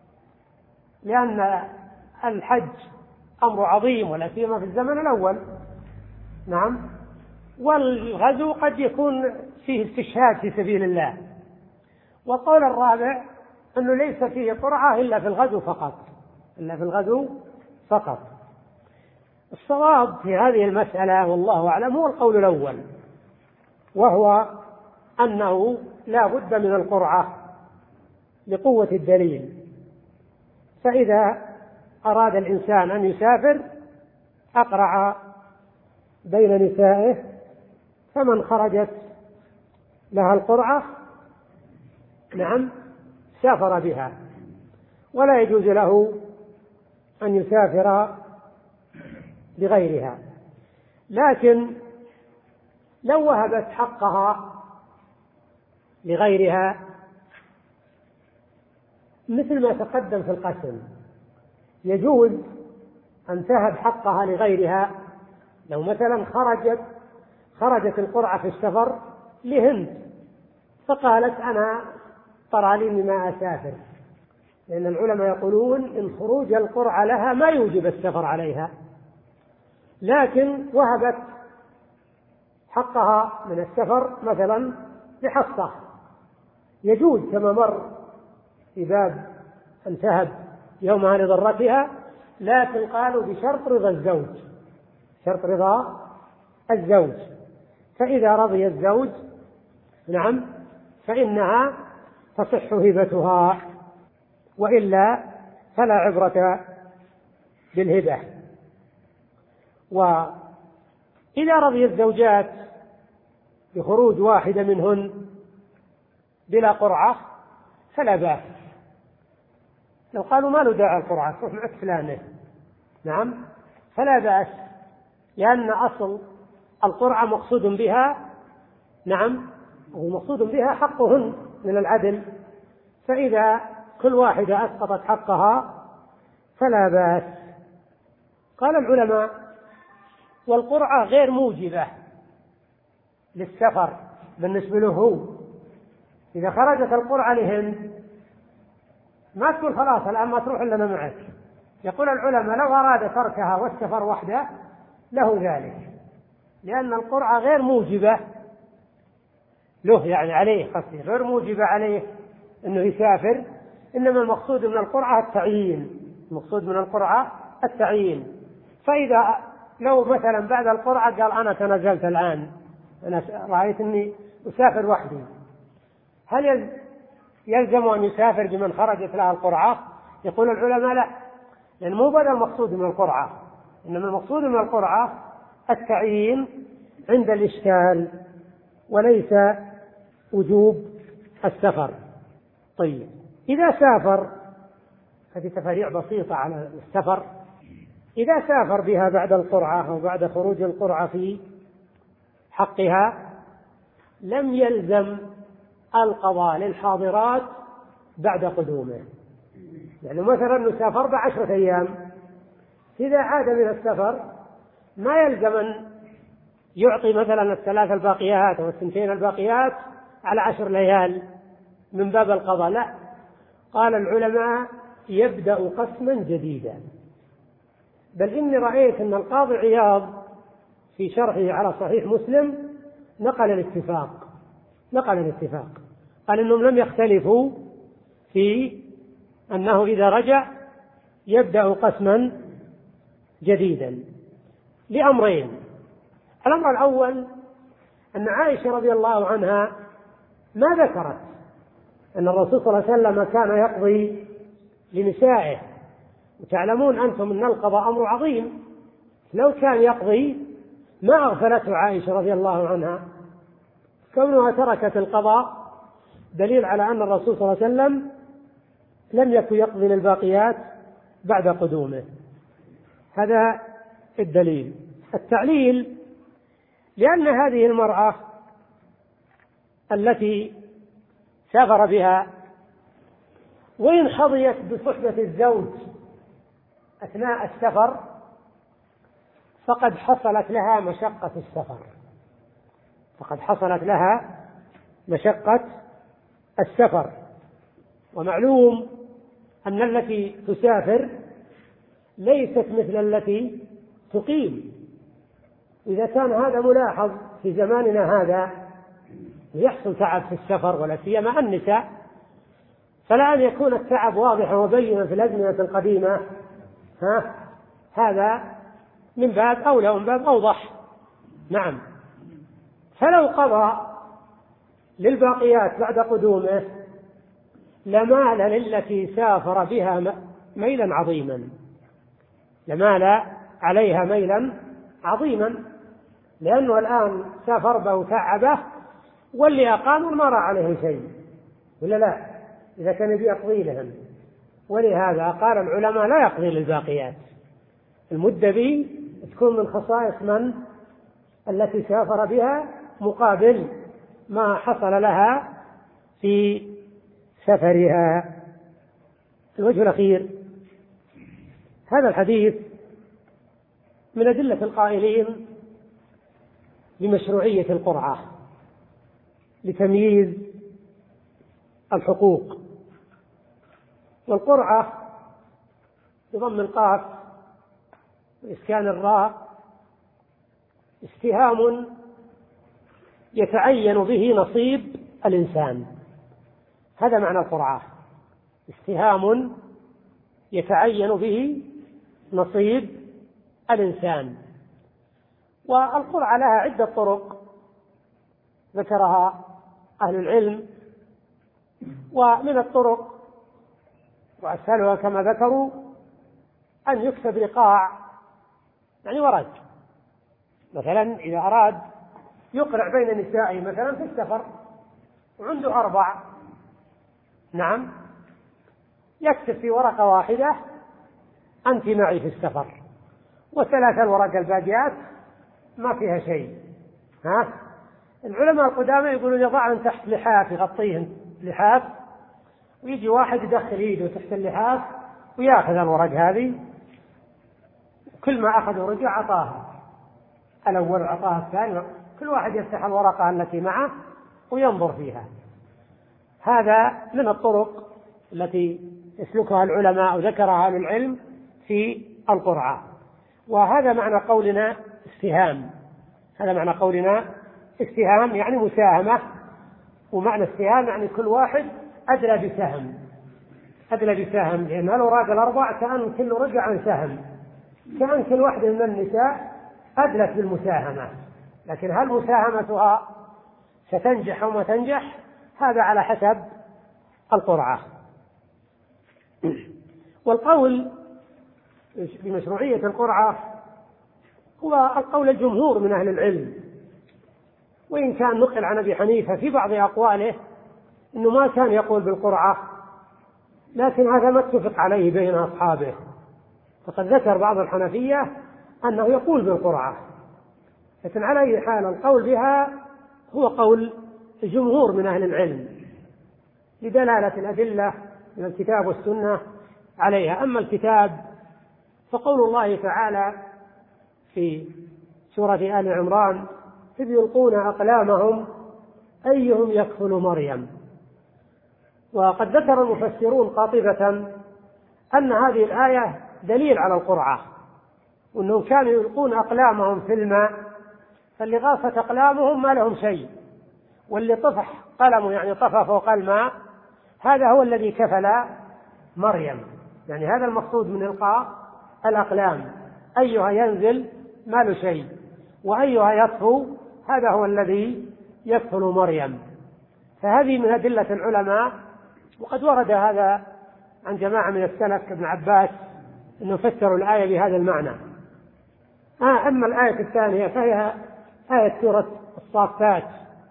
لأن الحج أمر عظيم ولا سيما في الزمن الأول. نعم، والغزو قد يكون فيه استشهاد في سبيل الله. والقول الرابع أنه ليس فيه قرعة إلا في الغزو فقط، إلا في الغزو فقط. الصواب في هذه المسألة والله أعلم هو القول الأول، وهو أنه لا بد من القرعة لقوة الدليل. فإذا أراد الإنسان أن يسافر أقرع بين نسائه، فمن خرجت لها القرعة نعم سافر بها، ولا يجوز له أن يسافر بغيرها. لكن لو وهبت حقها لغيرها مثل ما تقدم في القسم، يجوز أن تهب حقها لغيرها. لو مثلا خرجت خرجت القرعة في السفر لهند، فقالت أنا طرى لي ما أسافر، لأن العلماء يقولون إن خروج القرعة لها ما يوجب السفر عليها، لكن وهبت حقها من السفر مثلا لحصة، يجوز كما مر في باب أن تهب يومها لضرتها، لكن قالوا بشرط رضا الزوج، شرط رضا الزوج. فإذا رضي الزوج نعم فإنها تصح هبتها، وإلا فلا عبرة بالهبة. وإذا رضي الزوجات بخروج واحدة منهن بلا قرعة فلا بأس. لو قالوا ما له داعي القرعة تروح معك فلانة نعم فلا بأس، لأن أصل القرعة مقصود بها نعم ومقصود بها حقهن من العدل، فإذا كل واحدة أسقطت حقها فلا بأس. قال العلماء والقرعة غير موجبة للسفر بالنسبة له هو. إذا خرجت القرعة لهند ما تقول خلاص الآن ما تروح إلا أنا معك. يقول العلماء لو أراد تركها والسفر وحده له ذلك، لأن القرعة غير موجبة له، يعني عليه قصدي غير موجبة عليه أنه يسافر، إنما المقصود من القرعة التعيين، المقصود من القرعة التعيين. فإذا لو مثلا بعد القرعة قال أنا تنزلت الآن، أنا رأيت أني أسافر وحدي، هل يلزم أن يسافر بمن خرجت لها القرعة؟ يقول العلماء لا، لأن مو بدل المقصود من القرعة، إنما المقصود من القرعة التعيين عند الإشكال وليس وجوب السفر. طيب إذا سافر، هذه تفاريع بسيطة على السفر، إذا سافر بها بعد القرعة أو بعد خروج القرعة في حقها لم يلزم القضاء للحاضرات بعد قدومه. يعني مثلا سافر بعشرة أيام، إذا عاد من السفر ما يلزم أن يعطي مثلا الثلاث الباقيات أو السنتين الباقيات على عشر ليال من باب القضاء، لا. قال العلماء يبدأ قسما جديدا. بل إني رأيت أن القاضي عياض في شرحه على صحيح مسلم نقل الاتفاق نقل الاتفاق قال إنهم لم يختلفوا في أنه إذا رجع يبدأ قسما جديدا لأمرين. الأمر الأول أن عائشة رضي الله عنها ما ذكرت أن الرسول صلى الله عليه وسلم كان يقضي لنسائه، وتعلمون أنتم أن القضاء أمر عظيم، لو كان يقضي ما أغفلته عائشة رضي الله عنها. كونها تركت القضاء دليل على أن الرسول صلى الله عليه وسلم لم يكن يقضي للباقيات بعد قدومه. هذا الدليل. التعليل لأن هذه المرأة التي سافر بها وإن حظيت بصحبة الزوج أثناء السفر فقد حصلت لها مشقة السفر فقد حصلت لها مشقة السفر ومعلوم أن التي تسافر ليست مثل التي تقيم، إذا كان هذا ملاحظ في زماننا هذا يحصل تعب في السفر ولا سيما النساء، فلا أن يكون التعب واضحا وبينا في الأزمنة القديمة، ها هذا من باب أولى ومن باب أوضح. نعم. فلو قضى للباقيات بعد قدومه لمال للتي سافر بها ميلا عظيما، لمال عليها ميلا عظيما، لأنه الآن سافر به وتعبه، واللي أقاموا ما راى عليه شيء ولا لا، إذا كان يقضي لهم. ولهذا قال العلماء لا يقضي للباقيات، المدة بي تكون من خصائص من التي سافر بها مقابل ما حصل لها في سفرها. الوجه الأخير، هذا الحديث من أدلة القائلين بمشروعية القرعة لتمييز الحقوق. والقرعة بضم القاف وإسكان الراء استهام يتعين به نصيب الإنسان، هذا معنى القرعة، استهام يتعين به نصيب الإنسان. والقرعة لها عدة طرق ذكرها أهل العلم، ومن الطرق وأسهلها كما ذكروا أن يكتب رقاع، يعني ورق، مثلا إذا أراد يقرع بين نسائه مثلا في السفر وعنده أربع، نعم، يكتب في ورقة واحدة أنت معي في السفر، وثلاث الورق الباقيات ما فيها شيء. ها؟ العلماء القدامى يقولون يضعن تحت لحاف، يغطيهن لحاف، ويجي واحد يدخل يده تحت اللحاف ويأخذ الورق هذه، كل ما أخذ ورقة عطاها الأول عطاها الثاني، كل واحد يفتح الورقة التي معه وينظر فيها. هذا من الطرق التي يسلكها العلماء وذكرها أهل العلم في القرعة. وهذا معنى قولنا استهام، هذا معنى قولنا استهام يعني مساهمة، ومعنى استهام يعني كل واحد أدلى بسهم، أدلى بسهم، لأن الأوراق الأربع كأن كل رجع عن سهم، كأن كل واحدة من النساء أدلت بالمساهمة، لكن هل مساهمتها ستنجح أو ما تنجح هذا على حسب القرعة. والقول بمشروعية القرعة هو القول الجمهور من أهل العلم، وإن كان نقل عن أبي حنيفة في بعض أقواله أنه ما كان يقول بالقرعة، لكن هذا ما اتفق عليه بين أصحابه، فقد ذكر بعض الحنفية أنه يقول بالقرعة، لكن على أي حال القول بها هو قول الجمهور من أهل العلم لدلالة الأدلة من الكتاب والسنة عليها. أما الكتاب فقول الله تعالى في سورة آل عمران إذ يلقون أقلامهم أيهم يكفل مريم. وقد ذكر المفسرون قاطبة أن هذه الآية دليل على القرعة، وأنهم كانوا يلقون أقلامهم في الماء، فاللي غاصت أقلامهم ما لهم شيء، واللي طفح قلمه يعني طفى فوق الماء هذا هو الذي كفل مريم. يعني هذا المقصود من إلقاء الأقلام، أيها ينزل ما له شيء، وأيها يطفو هذا هو الذي يكفل مريم. فهذه من أدلة العلماء، وقد ورد هذا عن جماعة من السلف كابن عباس أنه فسروا الآية بهذا المعنى. آه أما الآية الثانية فهي آية سورة الصافات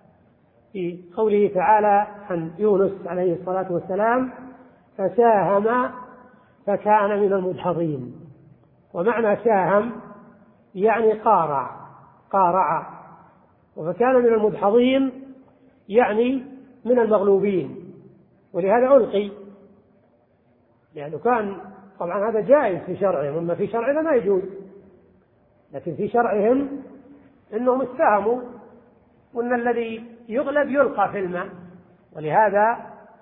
في قوله تعالى عن يونس عليه الصلاة والسلام فساهم فكان من المدحضين. ومعنى ساهم يعني قارع، قارع، وفكان من المدحضين يعني من المغلوبين، ولهذا ألقي، لأنه كان طبعا هذا جائز في شرعهم، أما في شرعنا ما يجوز، لكن في شرعهم إنهم استهموا، وأن الذي يغلب يلقى في الماء. ولهذا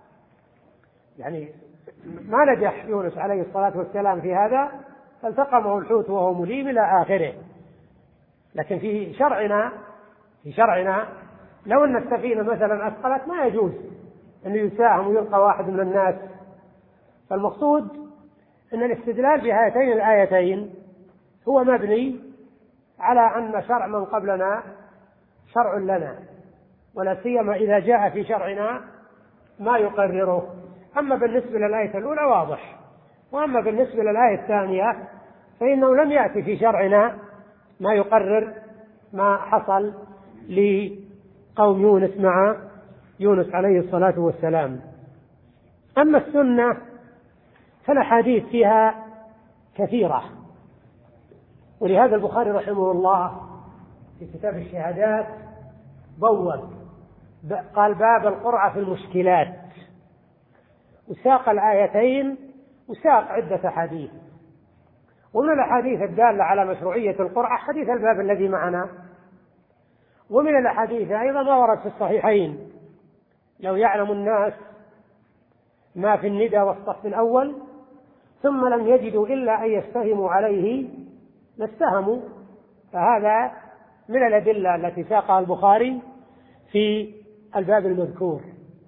يعني ما نجح يونس عليه الصلاة والسلام في هذا، فالتقمه الحوت وهو مليم إلى آخره. لكن في شرعنا في شرعنا لو أن السفينة مثلا أثقلت ما يجوز أن يساهم ويلقى واحد من الناس. فالمقصود أن الاستدلال بهاتين الآيتين هو مبني على أن شرع من قبلنا شرع لنا، ولا سيما إذا جاء في شرعنا ما يقرره. أما بالنسبة للآية الأولى واضح، وأما بالنسبة للآية الثانية فإنه لم يأتي في شرعنا ما يقرر ما حصل لقوم يونس مع يونس عليه الصلاة والسلام. أما السنة فالأحاديث فيها كثيرة، ولهذا البخاري رحمه الله في كتاب الشهادات بوب قال باب القرعة في المشكلات، وساق الآيتين وساق عدة حديث. ومن الأحاديث الدالة على مشروعية القرعة حديث الباب الذي معنا، ومن الأحاديث أيضا ما ورد في الصحيحين: لو يعلم الناس ما في الندى والصف الأول ثم لم يجدوا إلا أن يستهموا عليه لاستهموا. فهذا من الأدلة التي ساقها البخاري في الباب المذكور.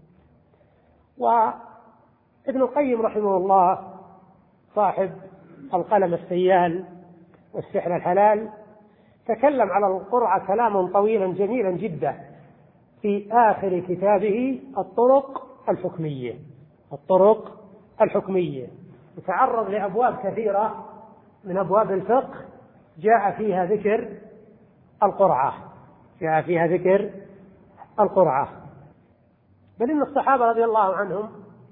وابن القيم رحمه الله صاحب القلم السيال والسحر الحلال تكلم على القرعة كلاما طويلا جميلا جدا في آخر كتابه الطرق الحكمية الطرق الحكمية وتعرض لأبواب كثيرة من أبواب الفقه جاء فيها ذكر القرعة جاء فيها ذكر القرعة بل إن الصحابة رضي الله عنهم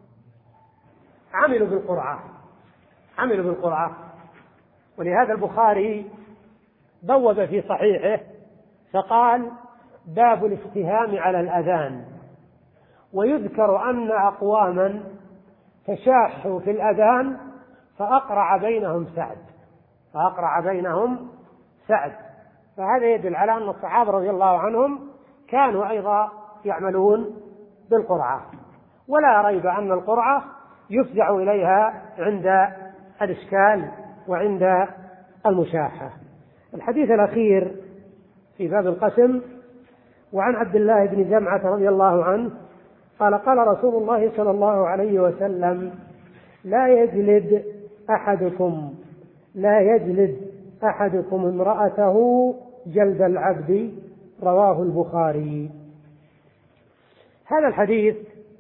عملوا بالقرعة عملوا بالقرعة ولهذا البخاري بوب في صحيحه فقال: باب الافتهام على الأذان. ويذكر أن أقواما تشاحوا في الأذان فأقرع بينهم سعد فأقرع بينهم سعد فهذا يدل على أن الصحابة رضي الله عنهم كانوا أيضا يعملون بالقرعة. ولا ريب أن القرعة يفزع إليها عند الإشكال وعند المشاحة. الحديث الأخير في باب القسم: وعن عبد الله بن جمعة رضي الله عنه قال: قال رسول الله صلى الله عليه وسلم: لا يجلد أحدكم لا يجلد أحدكم امرأته جلد العبد. رواه البخاري. هذا الحديث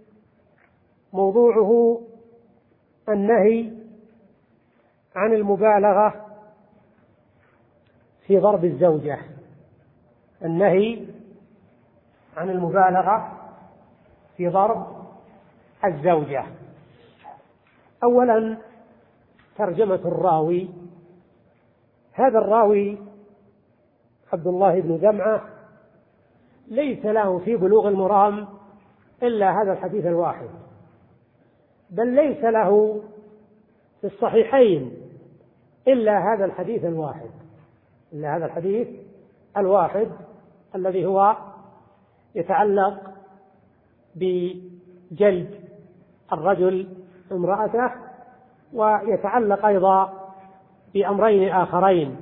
موضوعه النهي عن المبالغة في ضرب الزوجة النهي عن المبالغة في ضرب الزوجة. أولا ترجمة الراوي. هذا الراوي عبد الله بن جمعة ليس له في بلوغ المرام إلا هذا الحديث الواحد، بل ليس له في الصحيحين إلا هذا الحديث الواحد إلا هذا الحديث الواحد الذي هو يتعلق بجلد الرجل امرأته، ويتعلق أيضا بأمرين آخرين.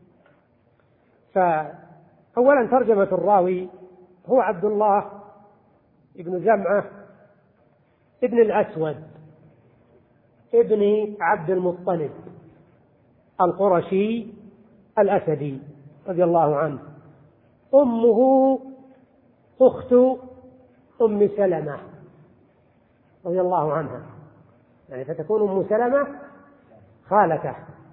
فأولا ترجمة الراوي: هو عبد الله ابن جمعة ابن الأسود ابن عبد المطلب القرشي الأسدي رضي الله عنه. أمه أخت أم سلمة رضي الله عنها، يعني فتكون أم سلمة خالته.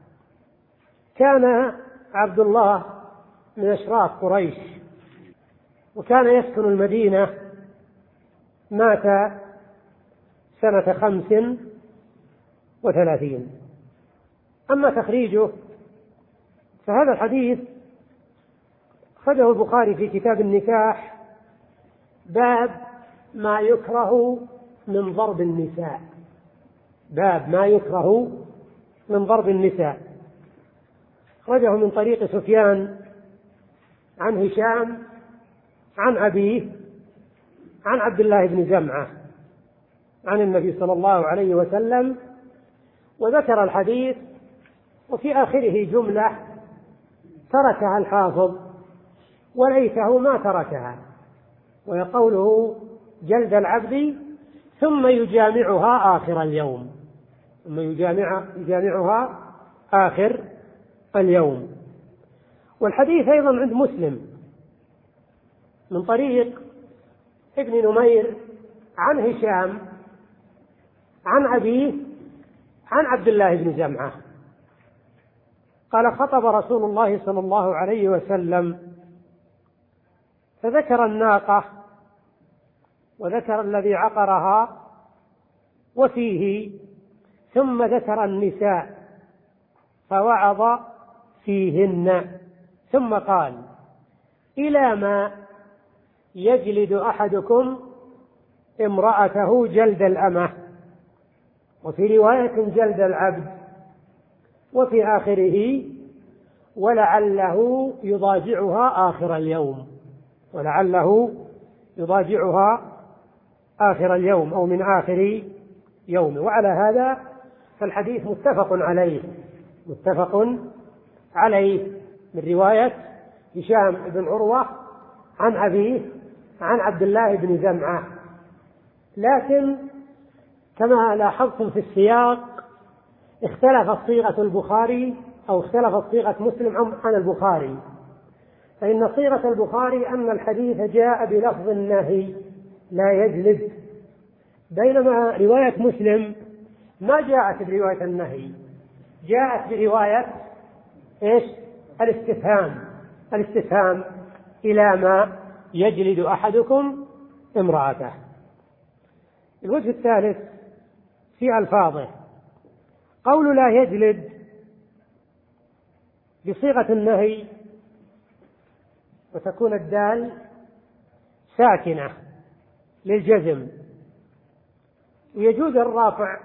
كان عبد الله من أشراف قريش، وكان يسكن المدينة. مات سنة خمس وثلاثين. أما تخريجه فهذا الحديث أخرجه البخاري في كتاب النكاح باب ما يكره من ضرب النساء باب ما يكره من ضرب النساء أخرجه من طريق سفيان عن هشام عن أبيه عن عبد الله بن جمعة عن النبي صلى الله عليه وسلم، وذكر الحديث وفي آخره جملة تركها الحافظ وليته ما تركها، ويقوله جلد العبد ثم يجامعها آخر اليوم، ثم يجامع يجامعها آخر اليوم. والحديث أيضا عند مسلم من طريق ابن نمير عن هشام عن أبيه عن عبد الله بن جمعة قال: خطب رسول الله صلى الله عليه وسلم فذكر الناقة وذكر الذي عقرها وفيه، ثم ذكر النساء فوعظ فيهن، ثم قال: إلى ما يجلد أحدكم امرأته جلد الأمة، وفي رواية جلد العبد، وفي آخره: ولعله يضاجعها آخر اليوم، ولعله يضاجعها آخر اليوم أو من آخر يوم. وعلى هذا فالحديث متفق عليه متفق عليه من رواية هشام بن عروة عن أبيه عن عبد الله بن جمعة. لكن كما لاحظتم في السياق اختلفت صيغة البخاري أو اختلفت صيغة مسلم عن البخاري، فإن صيغة البخاري أن الحديث جاء بلفظ النهي لا يجلد، بينما رواية مسلم ما جاءت برواية النهي، جاءت برواية إيش؟ الاستفهام الاستفهام إلى ما يجلد أحدكم امرأته. الوجه الثالث في ألفاظه: قول لا يجلد بصيغة النهي وتكون الدال ساكنة للجزم، ويجوز الرافع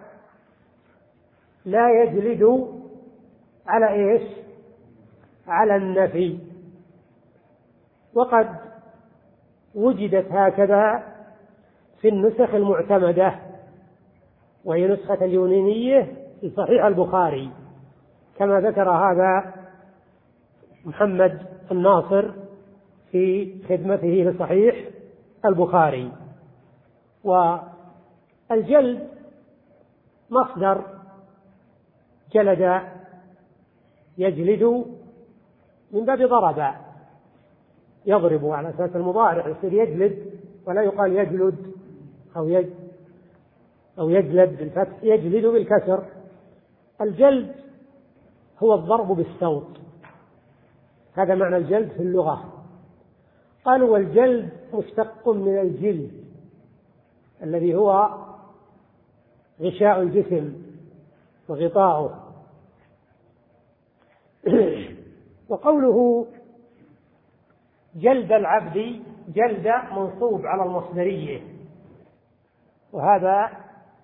لا يجلد على إيش؟ على النفي، وقد وجدت هكذا في النسخ المعتمدة، وهي نسخة اليونانية في صحيح البخاري، كما ذكر هذا محمد الناصر في خدمته لصحيح البخاري. والجلد مصدر جلد يجلد من باب ضرب، يضرب على أساس المضارع، يصير يجلد ولا يقال يجلد أو يج أو يجلد بالفتح، يجلد بالكسر. الجلد هو الضرب بالصوت، هذا معنى الجلد في اللغة. قالوا والجلد مشتق من الجلد الذي هو غشاء الجسم وغطاؤه. وقوله جلد العبد، جلد منصوب على المصدرية، وهذا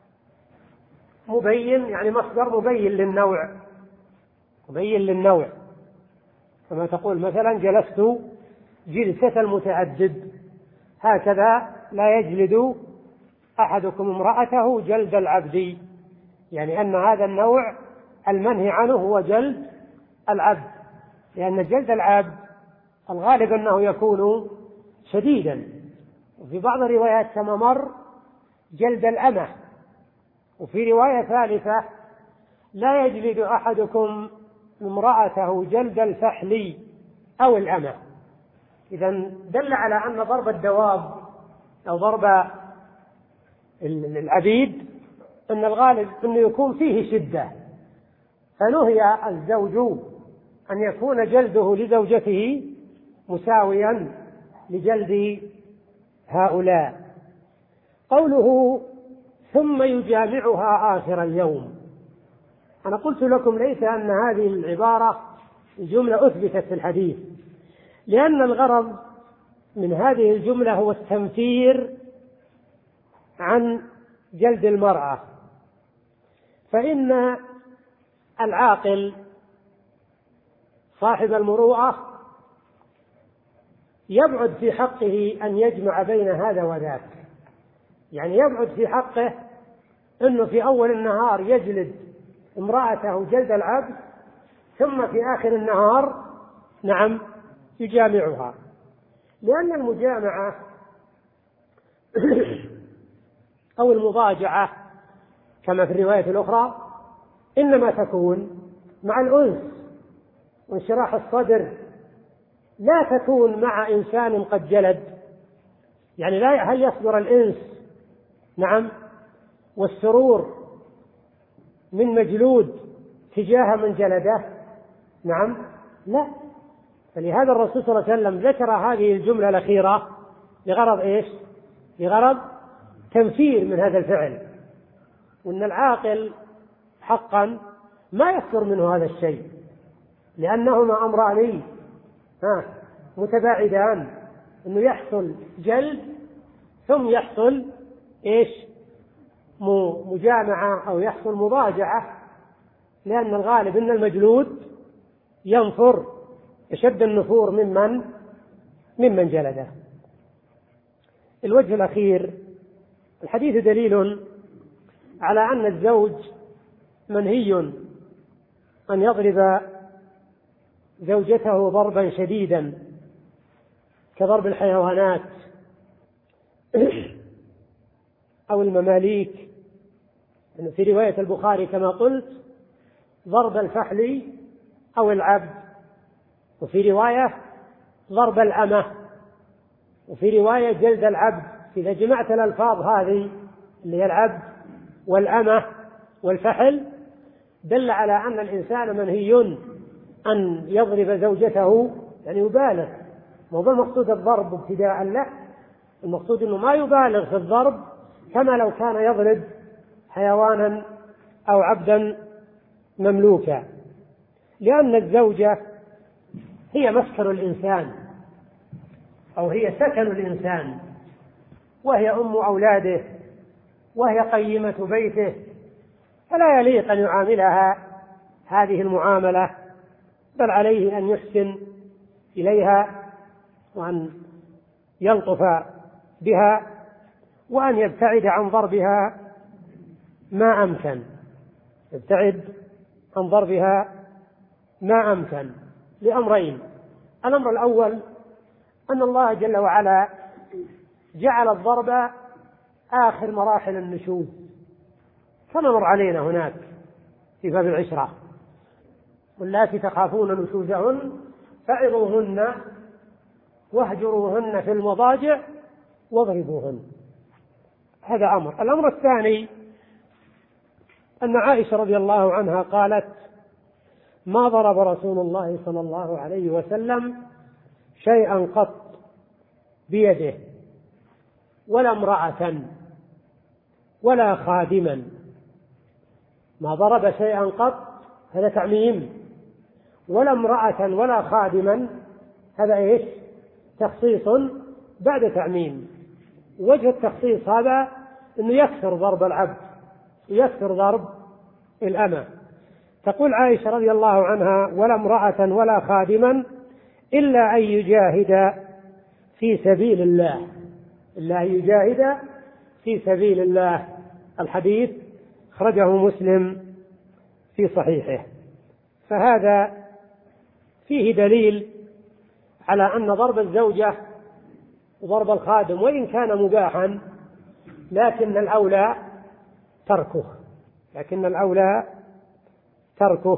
مبين، يعني مصدر مبين للنوع مبين للنوع كما تقول مثلا جلست جلسة المتعدد، هكذا لا يجلد أحدكم امرأته جلد العبد، يعني أن هذا النوع المنهي عنه هو جلد العبد، لأن جلد العبد الغالب أنه يكون شديدا. وفي بعض الروايات كما مر جلد الأمة، وفي رواية ثالثة لا يجلد أحدكم امرأته جلد الفحل أو الأمة. إذن دل على أن ضرب الدواب أو ضرب العبيد أن الغالب أنه يكون فيه شدة، فنهي الزوج أن يكون جلده لزوجته مساويا لجلد هؤلاء. قوله ثم يجامعها آخر اليوم، أنا قلت لكم ليس أن هذه العبارة الجملة أثبتت في الحديث، لأن الغرض من هذه الجملة هو التنفير عن جلد المرأة، فإن العاقل صاحب المروءة يبعد في حقه أن يجمع بين هذا وذاك، يعني يبعد في حقه أنه في أول النهار يجلد امرأته جلد العبد، ثم في آخر النهار نعم يجامعها، لأن المجامعة أو المضاجعة كما في الرواية الأخرى إنما تكون مع الأنس وانشراح الصدر، لا تكون مع إنسان قد جلد. يعني لا هل يصدر الإنس نعم والسرور من مجلود تجاه من جلده؟ نعم لا. فلهذا الرسول صلى الله عليه وسلم ذكر هذه الجملة الأخيرة لغرض إيش؟ لغرض تنفير من هذا الفعل، وأن العاقل حقا ما يصدر منه هذا الشيء، لأنهما أمران متباعدان، أنه يحصل جلد ثم يحصل إيش؟ مجامعة أو يحصل مضاجعة، لأن الغالب أن المجلود ينفر أشد النفور ممن ممن جلده. الوجه الأخير، الحديث دليل على أن الزوج منهي أن يضرب زوجته ضربا شديدا كضرب الحيوانات أو المماليك، في رواية البخاري كما قلت ضرب الفحل أو العبد، وفي رواية ضرب الأمة، وفي رواية جلد العبد. إذا جمعت الألفاظ هذه اللي هي العبد والأمة والفحل دل على أن الإنسان منهي أن يضرب زوجته، يعني يبالغ. موضوع المقصود الضرب ابتداء له، المقصود أنه ما يبالغ في الضرب كما لو كان يضرب حيوانا أو عبدا مملوكا، لأن الزوجة هي مسكن الإنسان أو هي سكن الإنسان، وهي أم أولاده، وهي قيمة بيته، فلا يليق أن يعاملها هذه المعاملة، بل عليه أن يحسن إليها وأن يلطف بها وأن يبتعد عن ضربها ما أمكن، يبتعد عن ضربها ما أمكن لأمرين. الأمر الأول أن الله جل وعلا جعل الضرب آخر مراحل النشوز كما مر علينا هناك في باب العشرة، واللاتي تخافون نشوزهن فعظوهن واهجروهن في المضاجع واضربوهن. هذا أمر. الأمر الثاني أن عائشة رضي الله عنها قالت: ما ضرب رسول الله صلى الله عليه وسلم شيئا قط بيده ولا امرأة ولا خادما. ما ضرب شيئا قط هذا تعميم، ولا امرأة ولا خادما هذا إيش؟ تخصيص بعد تعميم. وجه التخصيص هذا أنه يكثر ضرب العبد ويكثر ضرب الأمة. تقول عائشة رضي الله عنها: ولا امرأة ولا خادما إلا أن يجاهد في سبيل الله، إلا أن يجاهد في سبيل الله. الحديث أخرجه مسلم في صحيحه. فهذا فيه دليل على أن ضرب الزوجة وضرب الخادم وإن كان مباحا لكن الأولى تركه، لكن الأولى تركه.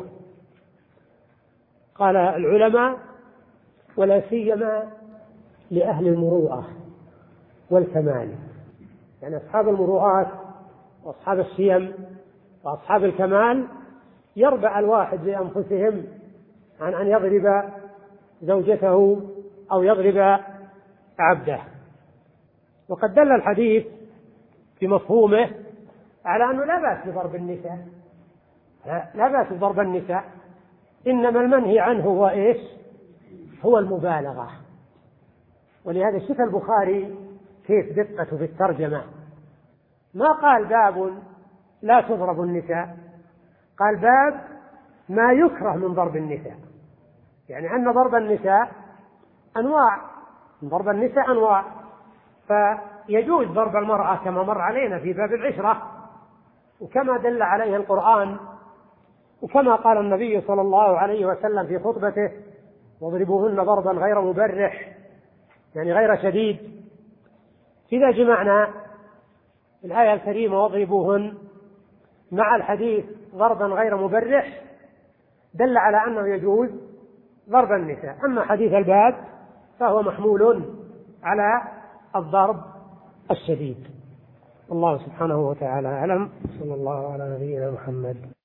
قال العلماء: ولا سيما لأهل المروءة والكمال، يعني أصحاب المروءات وأصحاب السيم وأصحاب الكمال يربع الواحد بأنفسهم عن أن يضرب زوجته أو يضرب عبده. وقد دل الحديث في مفهومه على أنه لا بأس بضرب النساء، لا بأس بضرب النساء، إنما المنهي عنه هو إيش؟ هو المبالغة. ولهذا شوف البخاري كيف دقته في الترجمة، ما قال باب لا تضرب النساء، قال باب ما يكره من ضرب النساء، يعني أن ضرب النساء أنواع، ضرب النساء أنواع، فيجوز ضرب المرأة كما مر علينا في باب العشرة، وكما دل عليه القرآن، وكما قال النبي صلى الله عليه وسلم في خطبته واضربوهن ضربا غير مبرح يعني غير شديد. إذا جمعنا الآية الكريمة واضربوهن مع الحديث ضربا غير مبرح دل على أنه يجوز ضرب النساء. أما حديث الباب فهو محمول على الضرب الشديد. الله سبحانه وتعالى أعلم. صلى الله على نبينا محمد.